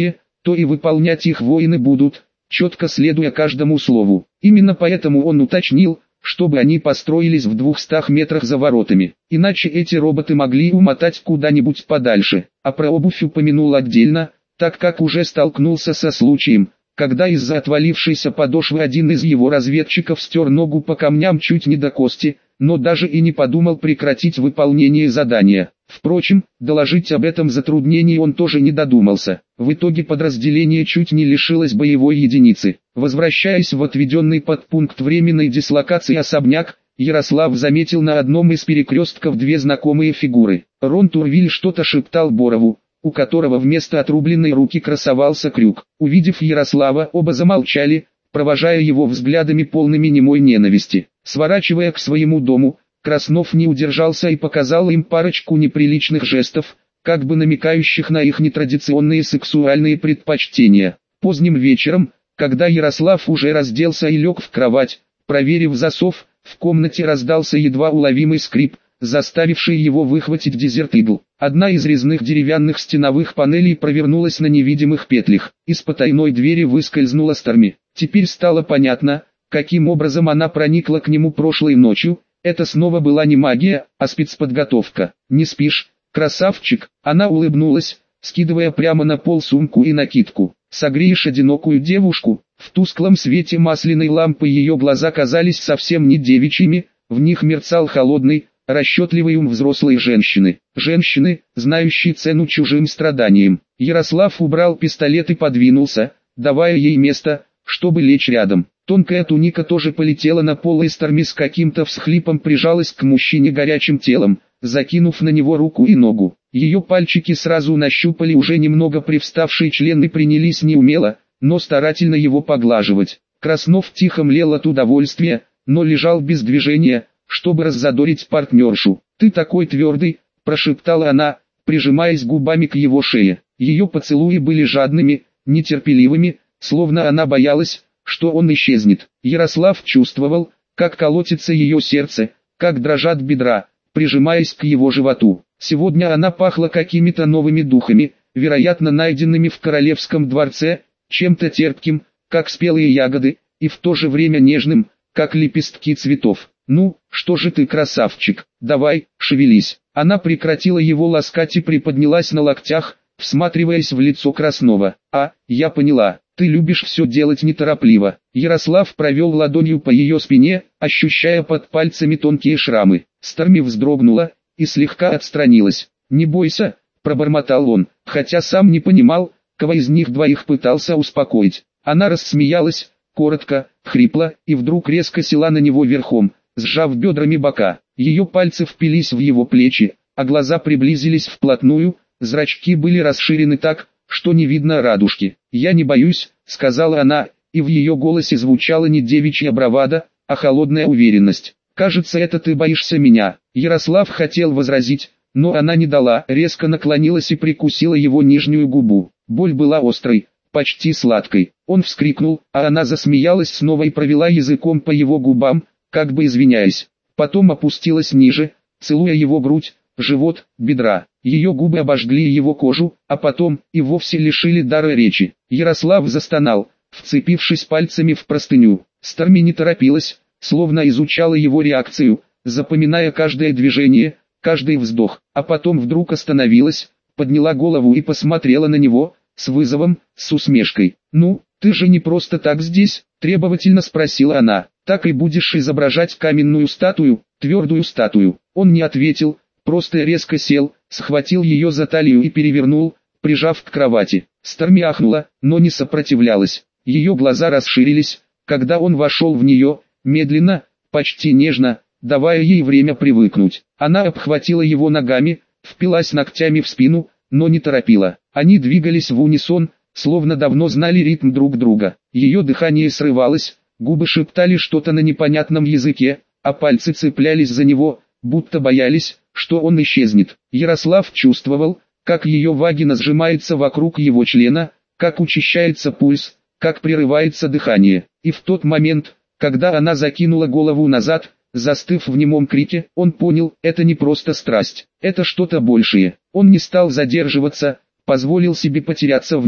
Speaker 1: то и выполнять их воины будут, четко следуя каждому слову. Именно поэтому он уточнил, чтобы они построились в двухстах метрах за воротами, иначе эти роботы могли умотать куда-нибудь подальше. А про обувь упомянул отдельно, так как уже столкнулся со случаем, когда из-за отвалившейся подошвы один из его разведчиков стер ногу по камням чуть не до кости, но даже и не подумал прекратить выполнение задания. Впрочем, доложить об этом затруднении он тоже не додумался. В итоге подразделение чуть не лишилось боевой единицы. Возвращаясь в отведенный подпункт временной дислокации особняк, Ярослав заметил на одном из перекрестков две знакомые фигуры. Рон Турвиль что-то шептал Борову, у которого вместо отрубленной руки красовался крюк. Увидев Ярослава, оба замолчали, провожая его взглядами полными немой ненависти. Сворачивая к своему дому, Краснов не удержался и показал им парочку неприличных жестов, как бы намекающих на их нетрадиционные сексуальные предпочтения. Поздним вечером, когда Ярослав уже разделся и лег в кровать, проверив засов, в комнате раздался едва уловимый скрип, заставивший его выхватить дезерт-игл. Одна из резных деревянных стеновых панелей провернулась на невидимых петлях. Из потайной двери выскользнула Старми. Теперь стало понятно, каким образом она проникла к нему прошлой ночью. Это снова была не магия, а спецподготовка. «Не спишь, красавчик?» Она улыбнулась, скидывая прямо на пол сумку и накидку. «Согреешь одинокую девушку?» В тусклом свете масляной лампы ее глаза казались совсем не девичьими, в них мерцал холодный, расчетливый ум взрослой женщины. Женщины, знающей цену чужим страданиям. Ярослав убрал пистолет и подвинулся, давая ей место, чтобы лечь рядом. Тонкая туника тоже полетела на пол, и Старми с каким-то всхлипом прижалась к мужчине горячим телом, закинув на него руку и ногу. Ее пальчики сразу нащупали уже немного привставший член и принялись неумело, но старательно его поглаживать. Краснов тихо млел от удовольствия, но лежал без движения, чтобы раззадорить партнершу. «Ты такой твердый», – прошептала она, прижимаясь губами к его шее. Ее поцелуи были жадными, нетерпеливыми, словно она боялась, что он исчезнет. Ярослав чувствовал, как колотится ее сердце, как дрожат бедра, прижимаясь к его животу. Сегодня она пахла какими-то новыми духами, вероятно найденными в королевском дворце, чем-то терпким, как спелые ягоды, и в то же время нежным, как лепестки цветов. «Ну, что же ты, красавчик, давай, шевелись». Она прекратила его ласкать и приподнялась на локтях, всматриваясь в лицо Краснова. «А, я поняла, ты любишь все делать неторопливо». Ярослав провел ладонью по ее спине, ощущая под пальцами тонкие шрамы. Старми вздрогнула и слегка отстранилась. «Не бойся», – пробормотал он, хотя сам не понимал, кого из них двоих пытался успокоить. Она рассмеялась, коротко, хрипло, и вдруг резко села на него верхом, сжав бедрами бока. Ее пальцы впились в его плечи, а глаза приблизились вплотную, зрачки были расширены так, что не видно радужки. «Я не боюсь», — сказала она, и в ее голосе звучала не девичья бравада, а холодная уверенность. «Кажется, это ты боишься меня». Ярослав хотел возразить, но она не дала, резко наклонилась и прикусила его нижнюю губу. Боль была острой, почти сладкой. Он вскрикнул, а она засмеялась снова и провела языком по его губам, как бы извиняясь. Потом опустилась ниже, целуя его грудь, живот, бедра. Ее губы обожгли его кожу, а потом и вовсе лишили дара речи. Ярослав застонал, вцепившись пальцами в простыню. Старми не торопилась, словно изучала его реакцию, запоминая каждое движение, каждый вздох, а потом вдруг остановилась, подняла голову и посмотрела на него, с вызовом, с усмешкой. «Ну, ты же не просто так здесь?» – требовательно спросила она. «Так и будешь изображать каменную статую, твердую статую». Он не ответил, просто резко сел, схватил ее за талию и перевернул, прижав к кровати. Старми ахнула, но не сопротивлялась. Ее глаза расширились, когда он вошел в нее, медленно, почти нежно, давая ей время привыкнуть. Она обхватила его ногами, впилась ногтями в спину, но не торопила. Они двигались в унисон, словно давно знали ритм друг друга. Ее дыхание срывалось, губы шептали что-то на непонятном языке, а пальцы цеплялись за него, будто боялись, что он исчезнет. Ярослав чувствовал, как ее вагина сжимается вокруг его члена, как учащается пульс, как прерывается дыхание. И в тот момент, когда она закинула голову назад, застыв в немом крике, он понял, это не просто страсть, это что-то большее. Он не стал задерживаться, позволил себе потеряться в ней,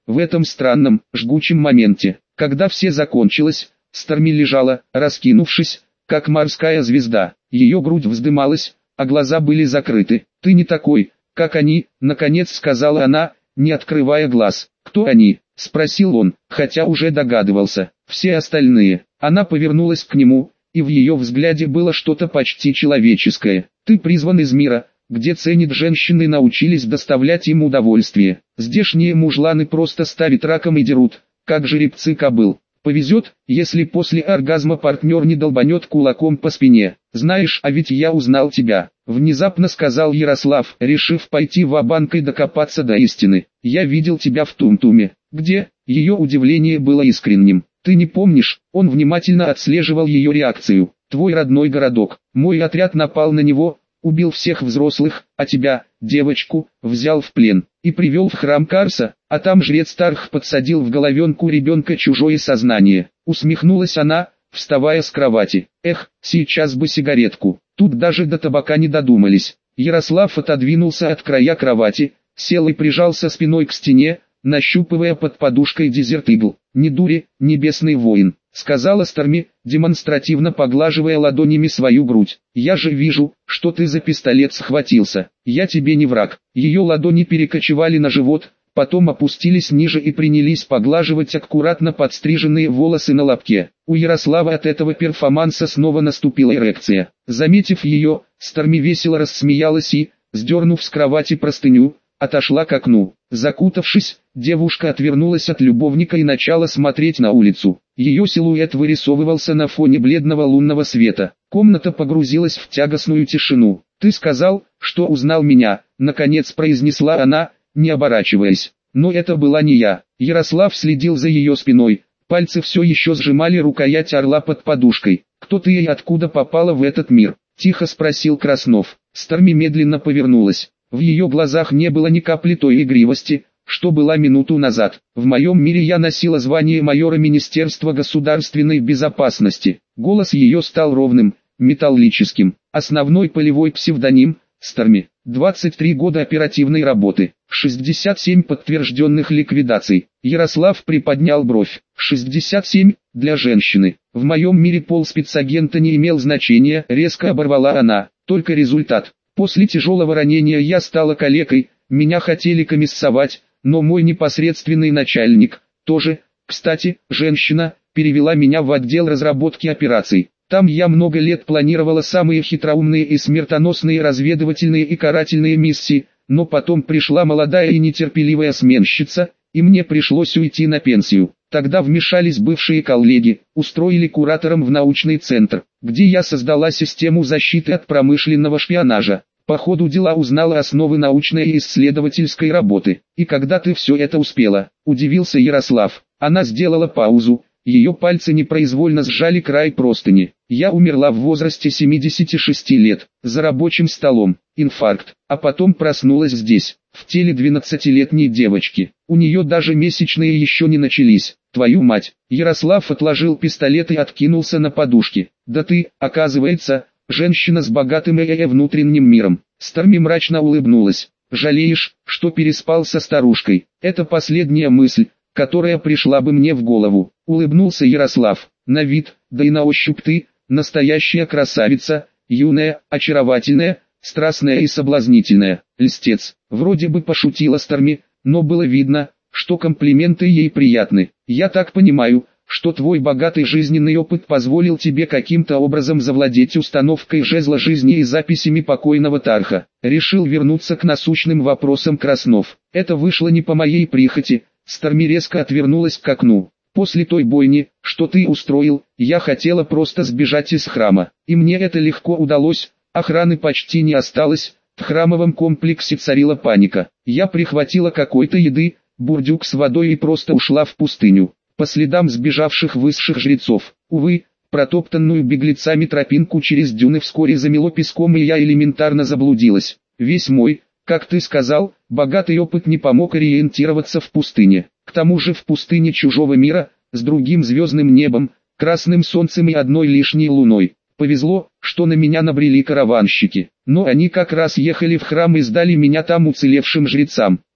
Speaker 1: в этом странном, жгучем моменте. Когда все закончилось, Старми лежала, раскинувшись, как морская звезда. Ее грудь вздымалась, а глаза были закрыты. «Ты не такой, как они», — наконец сказала она, не открывая глаз. «Кто они?» — спросил он, хотя уже догадывался. «Все остальные». Она повернулась к нему, и в ее взгляде было что-то почти человеческое. «Ты призван из мира, где ценят женщины, научились доставлять им удовольствие. Здешние мужланы просто ставят раком и дерут, как жеребцы кобыл. Повезет, если после оргазма партнер не долбанет кулаком по спине. Знаешь, а ведь я узнал тебя», — внезапно сказал Ярослав, решив пойти ва-банк и докопаться до истины. «Я видел тебя в Тумтуме». «Где?» Ее удивление было искренним. «Ты не помнишь?» Он внимательно отслеживал ее реакцию. «Твой родной городок. Мой отряд напал на него, убил всех взрослых, а тебя, девочку, взял в плен и привел в храм Карса, а там жрец Тарх подсадил в головенку ребенка чужое сознание». Усмехнулась она, вставая с кровати. «Эх, сейчас бы сигаретку». Тут даже до табака не додумались. Ярослав отодвинулся от края кровати, сел и прижался спиной к стене, нащупывая под подушкой Desert Eagle. «Не дури, небесный воин», — сказала Старми, демонстративно поглаживая ладонями свою грудь. «Я же вижу, что ты за пистолет схватился. Я тебе не враг». Ее ладони перекочевали на живот, потом опустились ниже и принялись поглаживать аккуратно подстриженные волосы на лобке. У Ярослава от этого перформанса снова наступила эрекция. Заметив ее, Старми весело рассмеялась и, сдернув с кровати простыню, отошла к окну. Закутавшись, девушка отвернулась от любовника и начала смотреть на улицу. Ее силуэт вырисовывался на фоне бледного лунного света. Комната погрузилась в тягостную тишину. «Ты сказал, что узнал меня», — наконец произнесла она, не оборачиваясь. Но это была не я. Ярослав следил за ее спиной. Пальцы все еще сжимали рукоять орла под подушкой. «Кто ты и откуда попала в этот мир?» — тихо спросил Краснов. Старми медленно повернулась. В ее глазах не было ни капли той игривости, что была минуту назад. «В моем мире я носила звание майора Министерства государственной безопасности». Голос ее стал ровным, металлическим. Основной полевой псевдоним – Старми. двадцать три года оперативной работы. шестьдесят семь подтвержденных ликвидаций. Ярослав приподнял бровь. шестьдесят семь для женщины. В моем мире пол спецагента не имел значения, резко оборвала она. Только результат. После тяжелого ранения я стала калекой, меня хотели комиссовать, но мой непосредственный начальник, тоже, кстати, женщина, перевела меня в отдел разработки операций. Там я много лет планировала самые хитроумные и смертоносные разведывательные и карательные миссии, но потом пришла молодая и нетерпеливая сменщица, и мне пришлось уйти на пенсию. Тогда вмешались бывшие коллеги, устроили куратором в научный центр, где я создала систему защиты от промышленного шпионажа. По ходу дела узнала основы научной и исследовательской работы. «И когда ты все это успела?» – удивился Ярослав. Она сделала паузу, ее пальцы непроизвольно сжали край простыни. «Я умерла в возрасте семидесяти шести лет, за рабочим столом, инфаркт, а потом проснулась здесь, в теле двенадцатилетней девочки. У нее даже месячные еще не начались. Твою мать!» Ярослав отложил пистолет и откинулся на подушки. «Да ты, оказывается, женщина с богатым и внутренним миром». Старми мрачно улыбнулась. «Жалеешь, что переспал со старушкой?» «Это последняя мысль, которая пришла бы мне в голову», — улыбнулся Ярослав. «На вид, да и на ощупь ты, настоящая красавица, юная, очаровательная, страстная и соблазнительная, льстец». Вроде бы пошутила Старми, но было видно, что комплименты ей приятны. «Я так понимаю, что твой богатый жизненный опыт позволил тебе каким-то образом завладеть установкой жезла жизни и записями покойного Тарха». Решил вернуться к насущным вопросам Краснов. «Это вышло не по моей прихоти». Старми резко отвернулась к окну. «После той бойни, что ты устроил, я хотела просто сбежать из храма. И мне это легко удалось, охраны почти не осталось, в храмовом комплексе царила паника. Я прихватила какой-то еды, бурдюк с водой и просто ушла в пустыню, по следам сбежавших высших жрецов. Увы, протоптанную беглецами тропинку через дюны вскоре замело песком, и я элементарно заблудилась. Весь мой, как ты сказал, богатый опыт не помог ориентироваться в пустыне. К тому же в пустыне чужого мира, с другим звездным небом, красным солнцем и одной лишней луной. Повезло, что на меня набрели караванщики, но они как раз ехали в храм и сдали меня там уцелевшим жрецам.